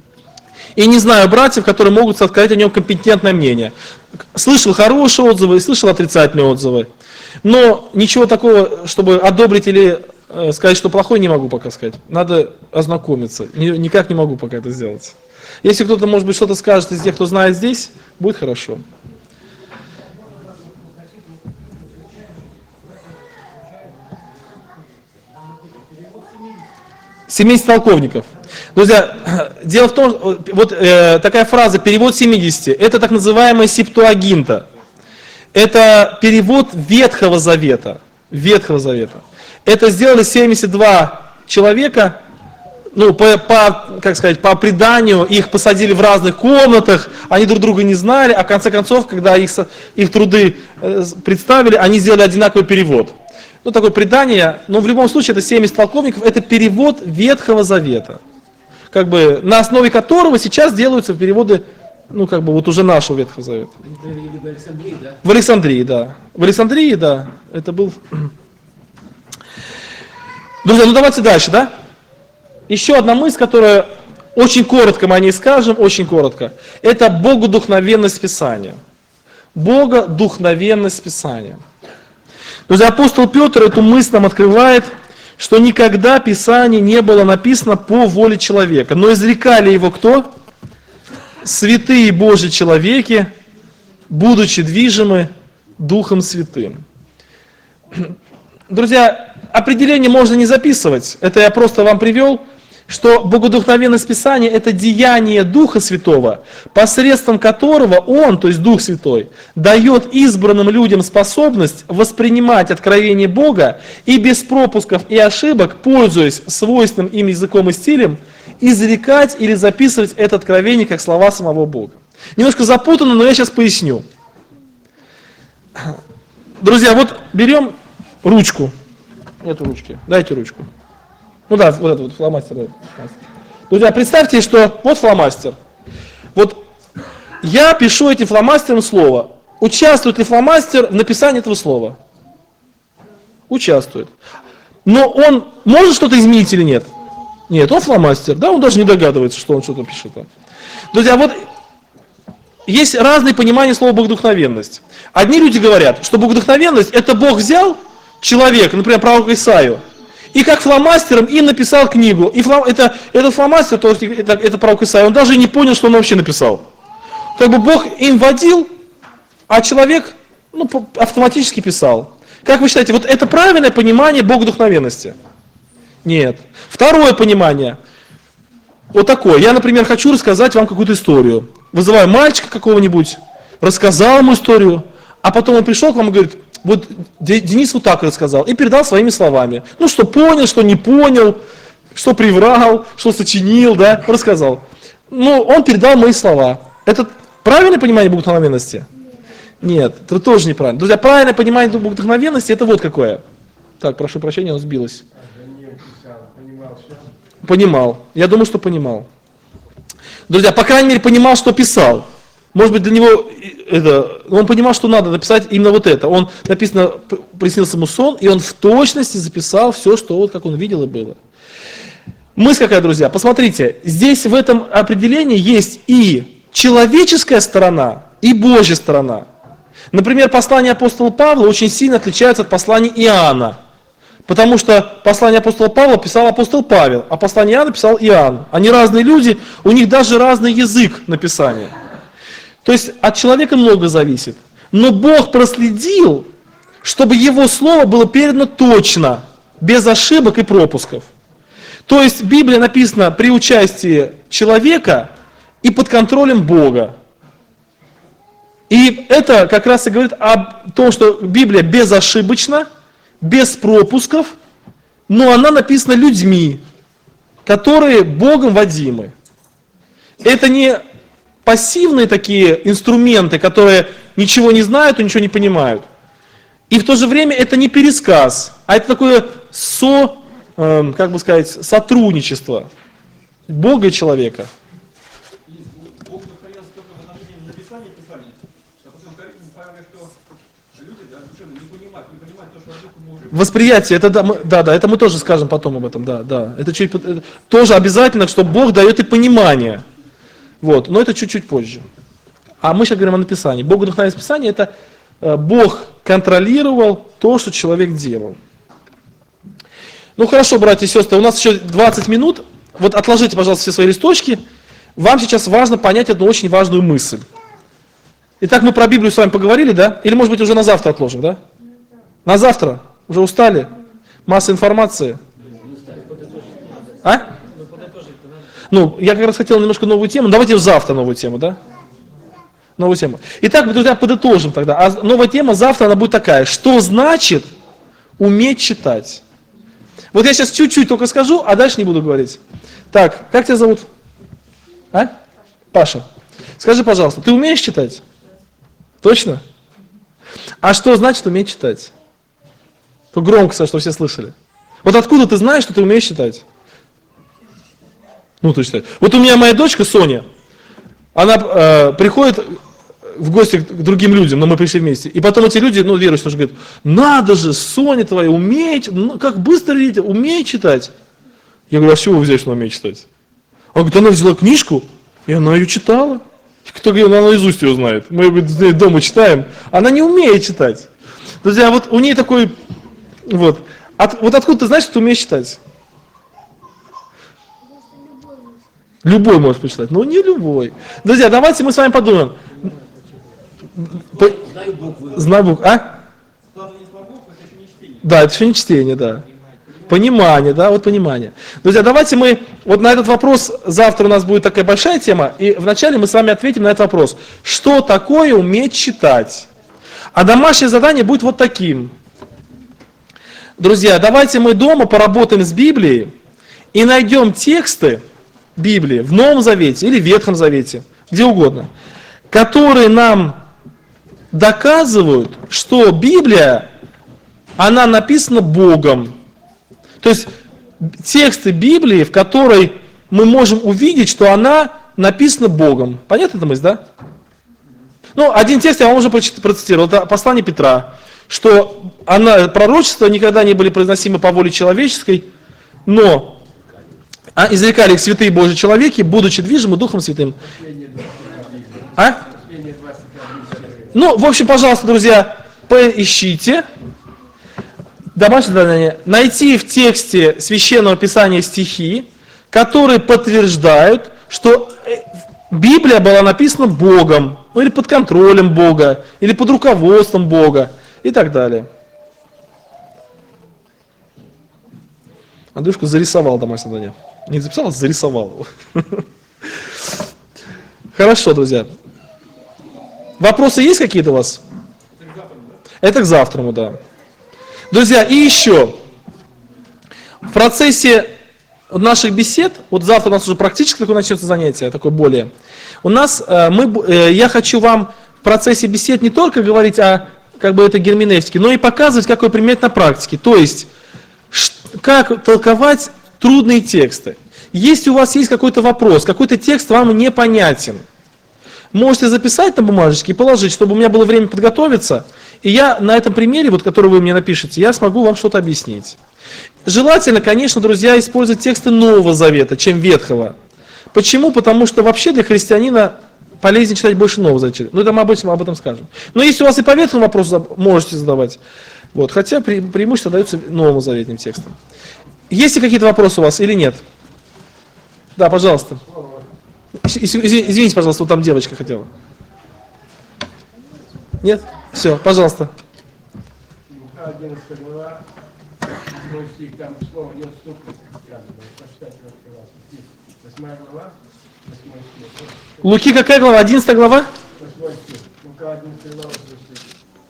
И не знаю братьев, которые могут сказать о нем компетентное мнение. Слышал хорошие отзывы, слышал отрицательные отзывы. Но ничего такого, чтобы одобрить или сказать, что плохое, не могу пока сказать. Надо ознакомиться. Никак не могу пока это сделать. Если кто-то, может быть, что-то скажет из тех, кто знает здесь, будет хорошо. «70 толковников». Друзья, дело в том, вот такая фраза «перевод 70» это так называемая септуагинта. Это перевод Ветхого Завета. Ветхого Завета. Это сделали 72 человека, ну, как сказать, по преданию, их посадили в разных комнатах, они друг друга не знали, а в конце концов, когда их труды представили, они сделали одинаковый перевод. Ну, такое предание, но в любом случае это 70 толковников, это перевод Ветхого Завета, как бы на основе которого сейчас делаются переводы, ну, как бы вот уже нашего Ветхого Завета. В Александрии, да? В Александрии, да. В Александрии, да. Это был... Друзья, ну давайте дальше, да? Еще одна мысль, которая очень коротко мы о ней скажем, очень коротко. Это богодухновенность Писания. Богодухновенность Писания. Друзья, апостол Петр эту мысль нам открывает, что никогда Писание не было написано по воле человека, но изрекали его кто? Святые Божьи человеки, будучи движимы Духом Святым. Друзья, определение можно не записывать, это я просто вам привел, что богодухновенность Писания это деяние Духа Святого, посредством которого Он, то есть Дух Святой, дает избранным людям способность воспринимать откровение Бога и без пропусков и ошибок, пользуясь свойственным им языком и стилем, изрекать или записывать это откровение как слова самого Бога. Немножко запутанно, но я сейчас поясню. Друзья, вот берем ручку. Нету ручки. Дайте ручку. Ну да, вот этот вот фломастер. Друзья, представьте, что вот фломастер. Вот я пишу этим фломастером слово. Участвует ли фломастер в написании этого слова? Участвует. Но он может что-то изменить или нет? Нет, он фломастер, да, он даже не догадывается, что он что-то пишет. Друзья, вот есть разные понимания слова «богодухновенность». Одни люди говорят, что богодухновенность – это Бог взял человека, например, пророка Исаию, и как фломастером и написал книгу. И этот фломастер, это пророк Исаия, он даже и не понял, что он вообще написал. Как бы Бог им водил, а человек автоматически писал. Как вы считаете, вот это правильное понимание богодухновенности? Нет. Второе понимание. Вот такое. Я, например, хочу рассказать вам какую-то историю. Вызываю мальчика какого-нибудь, рассказал ему историю, а потом он пришел к вам и говорит, вот Денис вот так рассказал, и передал своими словами. Ну, что понял, что не понял, что приврал, что сочинил, да, рассказал. Ну, он передал мои слова. Это правильное понимание богодухновенности? Нет, это тоже неправильно. Друзья, правильное понимание богодухновенности это вот какое. Так, прошу прощения, он сбилось. Понимал. Я думаю, что понимал. Друзья, по крайней мере, понимал, что писал. Может быть, для него он понимал, что надо написать именно вот это. Он написано, приснился ему сон, и он в точности записал все, что вот как он видел и было. Мысль какая, друзья? Посмотрите, здесь в этом определении есть и человеческая сторона, и Божья сторона. Например, послание апостола Павла очень сильно отличается от послания Иоанна. Потому что послание апостола Павла писал апостол Павел, а послание Иоанна писал Иоанн. Они разные люди, у них даже разный язык написания. То есть от человека много зависит. Но Бог проследил, чтобы его слово было передано точно, без ошибок и пропусков. То есть Библия написана при участии человека и под контролем Бога. И это как раз и говорит о том, что Библия безошибочна, без пропусков, но она написана людьми, которые Богом водимы. Это не пассивные такие инструменты, которые ничего не знают и ничего не понимают. И в то же время это не пересказ, а это такое сотрудничество Бога и человека. Бог находился только в отношении написания Писания. Допустим, говорит, что люди, да, душевно не понимают то, что Дух может. Восприятие, это да, это мы тоже скажем потом об этом, да. Это тоже обязательно, что Бог дает и понимание. Вот, но это чуть-чуть позже. А мы сейчас говорим о написании. Богодухновенность Писания – это Бог контролировал то, что человек делал. Ну хорошо, братья и сестры, у нас еще 20 минут. Вот отложите, пожалуйста, все свои листочки. Вам сейчас важно понять одну очень важную мысль. Итак, мы про Библию с вами поговорили, да? Или, может быть, уже на завтра отложим, да? На завтра? Уже устали? Масса информации? А? Ну, я как раз хотел немножко новую тему. Давайте завтра новую тему, да? Новую тему. Итак, друзья, подытожим тогда. А новая тема завтра, она будет такая. Что значит уметь читать? Вот я сейчас чуть-чуть только скажу, а дальше не буду говорить. Так, как тебя зовут? А? Паша. Скажи, пожалуйста, ты умеешь читать? Точно? А что значит уметь читать? То громко, чтобы все слышали. Вот откуда ты знаешь, что ты умеешь читать? Ну, ты читаешь. Вот у меня моя дочка Соня, она приходит в гости к другим людям, но мы пришли вместе. И потом эти люди, верующие, тоже говорят, надо же, Соня твоя умеет, как быстро умеет читать. Я говорю, а с чего вы взяли, что она умеет читать? Она говорит, она взяла книжку, и она ее читала. Кто говорит, она наизусть ее знает. Мы ее дома читаем. Она не умеет читать. Друзья, вот у нее такой, вот откуда ты знаешь, что ты умеешь читать? Любой может почитать, но не любой. Друзья, давайте мы с вами подумаем. Знаю буквы. Знаю буквы. А? Главное не слова букв, это еще не чтение. Да, это еще не чтение, да. Понимание, да, вот понимание. Друзья, давайте мы, вот на этот вопрос, завтра у нас будет такая большая тема, и вначале мы с вами ответим на этот вопрос. Что такое уметь читать? А домашнее задание будет вот таким. Друзья, давайте мы дома поработаем с Библией и найдем тексты, Библии, в Новом Завете или в Ветхом Завете, где угодно, которые нам доказывают, что Библия, она написана Богом. То есть тексты Библии, в которой мы можем увидеть, что она написана Богом. Понятно эта мысль, да? Ну, один текст я вам уже процитировал, это послание Петра, что пророчества никогда не были произносимы по воле человеческой, но изрекали их святые Божьи человеки, будучи движимы Духом Святым. А? Ну, в общем, пожалуйста, друзья, поищите. Домашнее задание. Найти в тексте Священного Писания стихи, которые подтверждают, что Библия была написана Богом, ну или под контролем Бога, или под руководством Бога, и так далее. Андрюшка зарисовал домашнее задание. Не записал, а зарисовал его. Хорошо, друзья. Вопросы есть какие-то у вас? Это к завтраму, да. Друзья, и еще. В процессе наших бесед, вот завтра у нас уже практически такое начнется занятие, такое более. У нас, я хочу вам в процессе бесед не только говорить о этой герменевтике, но и показывать, как ее применять на практике. То есть, как толковать трудные тексты. Если у вас есть какой-то вопрос, какой-то текст вам непонятен, можете записать на бумажечке и положить, чтобы у меня было время подготовиться, и я на этом примере, который вы мне напишете, я смогу вам что-то объяснить. Желательно, конечно, друзья, использовать тексты Нового Завета, чем Ветхого. Почему? Потому что вообще для христианина полезнее читать больше Нового Завета. Ну, это мы об этом скажем. Но если у вас и по Ветхому вопросу можете задавать, хотя преимущество дается Новым Заветным текстом. Есть ли какие-то вопросы у вас или нет? Да, пожалуйста. Извините, пожалуйста, вот там девочка хотела. Нет? Все, пожалуйста. 11 глава, 8 стих, там слово неотступно сказано. Почитайте, пожалуйста. 8 глава, 8 стих. Луки какая глава? 11 глава? 8 стих. Лука 11 глава, 8 стих.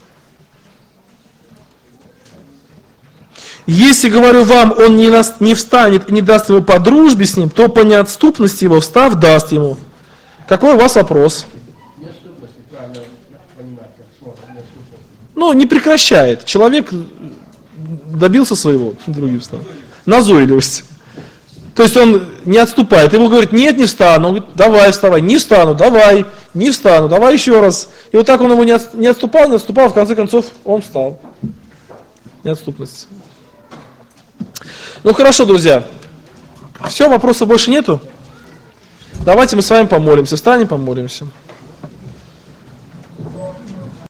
Если, говорю вам, он не встанет и не даст ему по дружбе с ним, то по неотступности его, встав, даст ему. Какой у вас вопрос? Неотступность, правильно понимать, как слово неотступность. Ну, не прекращает. Человек добился своего, другим встал. Назойливость. То есть он не отступает. Ему говорит, нет, не встану. Он говорит, давай, вставай. Не встану, давай. Не встану, давай еще раз. И вот так он ему не отступал, в конце концов он встал. Неотступность. Ну хорошо, друзья. Все, вопросов больше нету? Давайте мы с вами помолимся. Встанем, помолимся.